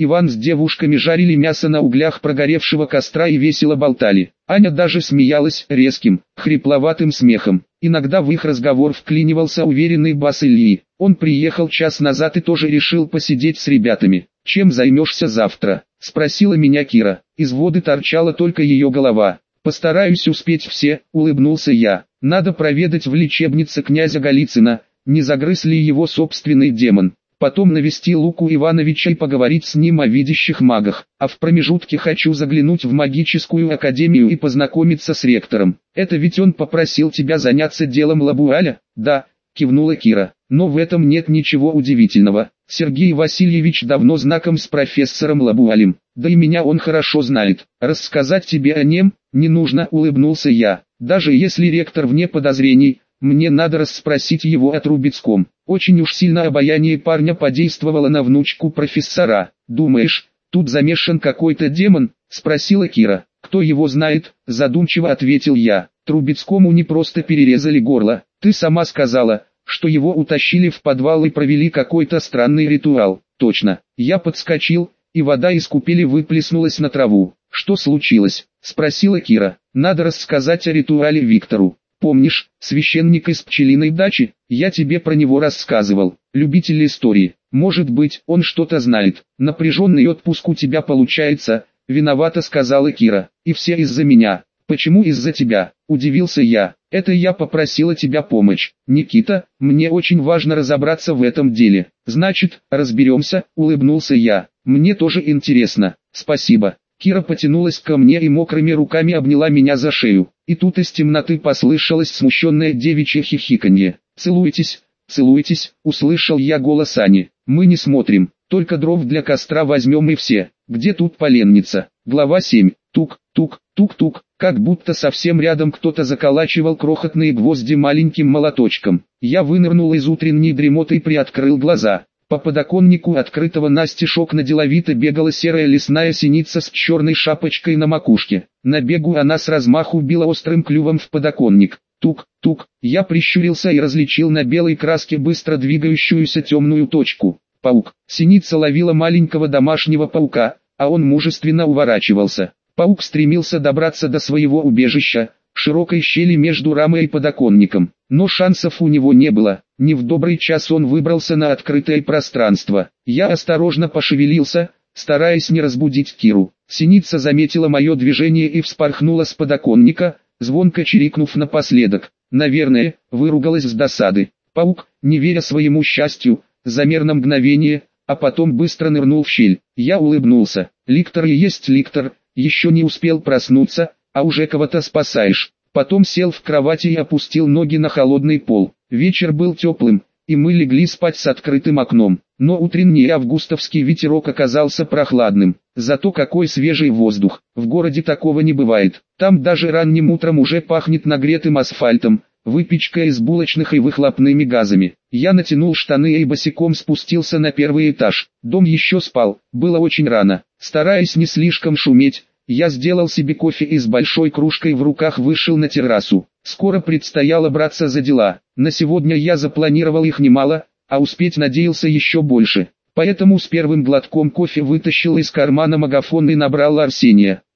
Иван с девушками жарили мясо на углях прогоревшего костра и весело болтали. Аня даже смеялась резким, хрипловатым смехом. Иногда в их разговор вклинивался уверенный бас Ильи. Он приехал час назад и тоже решил посидеть с ребятами. «Чем займешься завтра?» – спросила меня Кира. Из воды торчала только ее голова. «Постараюсь успеть все», – улыбнулся я. «Надо проведать в лечебнице князя Голицына, не загрыз ли его собственный демон. Потом навести Луку Ивановича и поговорить с ним о видящих магах, а в промежутке хочу заглянуть в магическую академию и познакомиться с ректором. Это ведь он попросил тебя заняться делом Лабуаля?» «Да», кивнула Кира, «но в этом нет ничего удивительного. Сергей Васильевич давно знаком с профессором Лабуалем, да и меня он хорошо знает. Рассказать тебе о нем не нужно», улыбнулся я. «Даже если ректор вне подозрений, мне надо расспросить его о Трубецком». Очень уж сильно обаяние парня подействовало на внучку профессора. «Думаешь, тут замешан какой-то демон?» – спросила Кира. «Кто его знает?» – задумчиво ответил я. «Трубецкому не просто перерезали горло. Ты сама сказала, что его утащили в подвал и провели какой-то странный ритуал». «Точно». Я подскочил, и вода из купели выплеснулась на траву. «Что случилось?» – спросила Кира. «Надо рассказать о ритуале Виктору. Помнишь, священник из пчелиной дачи? Я тебе про него рассказывал. Любитель истории. Может быть, он что-то знает. Напряженный отпуск у тебя получается», — виновато сказала Кира. «И все из-за меня». «Почему из-за тебя?» — удивился я. «Это я попросила тебя помочь. Никита, мне очень важно разобраться в этом деле». «Значит, разберемся», — улыбнулся я. «Мне тоже интересно. Спасибо». Кира потянулась ко мне и мокрыми руками обняла меня за шею. И тут из темноты послышалось смущенное девичье хихиканье. «Целуйтесь, целуйтесь», — услышал я голос Ани. «Мы не смотрим, только дров для костра возьмем и все. Где тут поленница?» Глава 7. Тук, тук, тук-тук, как будто совсем рядом кто-то заколачивал крохотные гвозди маленьким молоточком. Я вынырнул из утренней дремоты и приоткрыл глаза. По подоконнику открытого настежь окна деловито бегала серая лесная синица с черной шапочкой на макушке. На бегу она с размаху била острым клювом в подоконник. Тук-тук, я прищурился и различил на белой краске быстро двигающуюся темную точку. Паук. Синица ловила маленького домашнего паука, а он мужественно уворачивался. Паук стремился добраться до своего убежища, широкой щели между рамой и подоконником. Но шансов у него не было. Не в добрый час он выбрался на открытое пространство. Я осторожно пошевелился, стараясь не разбудить Киру. Синица заметила мое движение и вспорхнула с подоконника, звонко чирикнув напоследок. Наверное, выругалась с досады. Паук, не веря своему счастью, замер на мгновение, а потом быстро нырнул в щель. Я улыбнулся. Ликтор и есть ликтор, еще не успел проснуться, а уже кого-то спасаешь. Потом сел в кровати и опустил ноги на холодный пол. Вечер был теплым, и мы легли спать с открытым окном. Но утренний августовский ветерок оказался прохладным. Зато какой свежий воздух. В городе такого не бывает. Там даже ранним утром уже пахнет нагретым асфальтом, выпечкой из булочных и выхлопными газами. Я натянул штаны и босиком спустился на первый этаж. Дом еще спал, было очень рано. Стараясь не слишком шуметь, я сделал себе кофе и с большой кружкой в руках вышел на террасу. Скоро предстояло браться за дела. На сегодня я запланировал их немало, а успеть надеялся еще больше. Поэтому с первым глотком кофе вытащил из кармана магафон и набрал Арсения.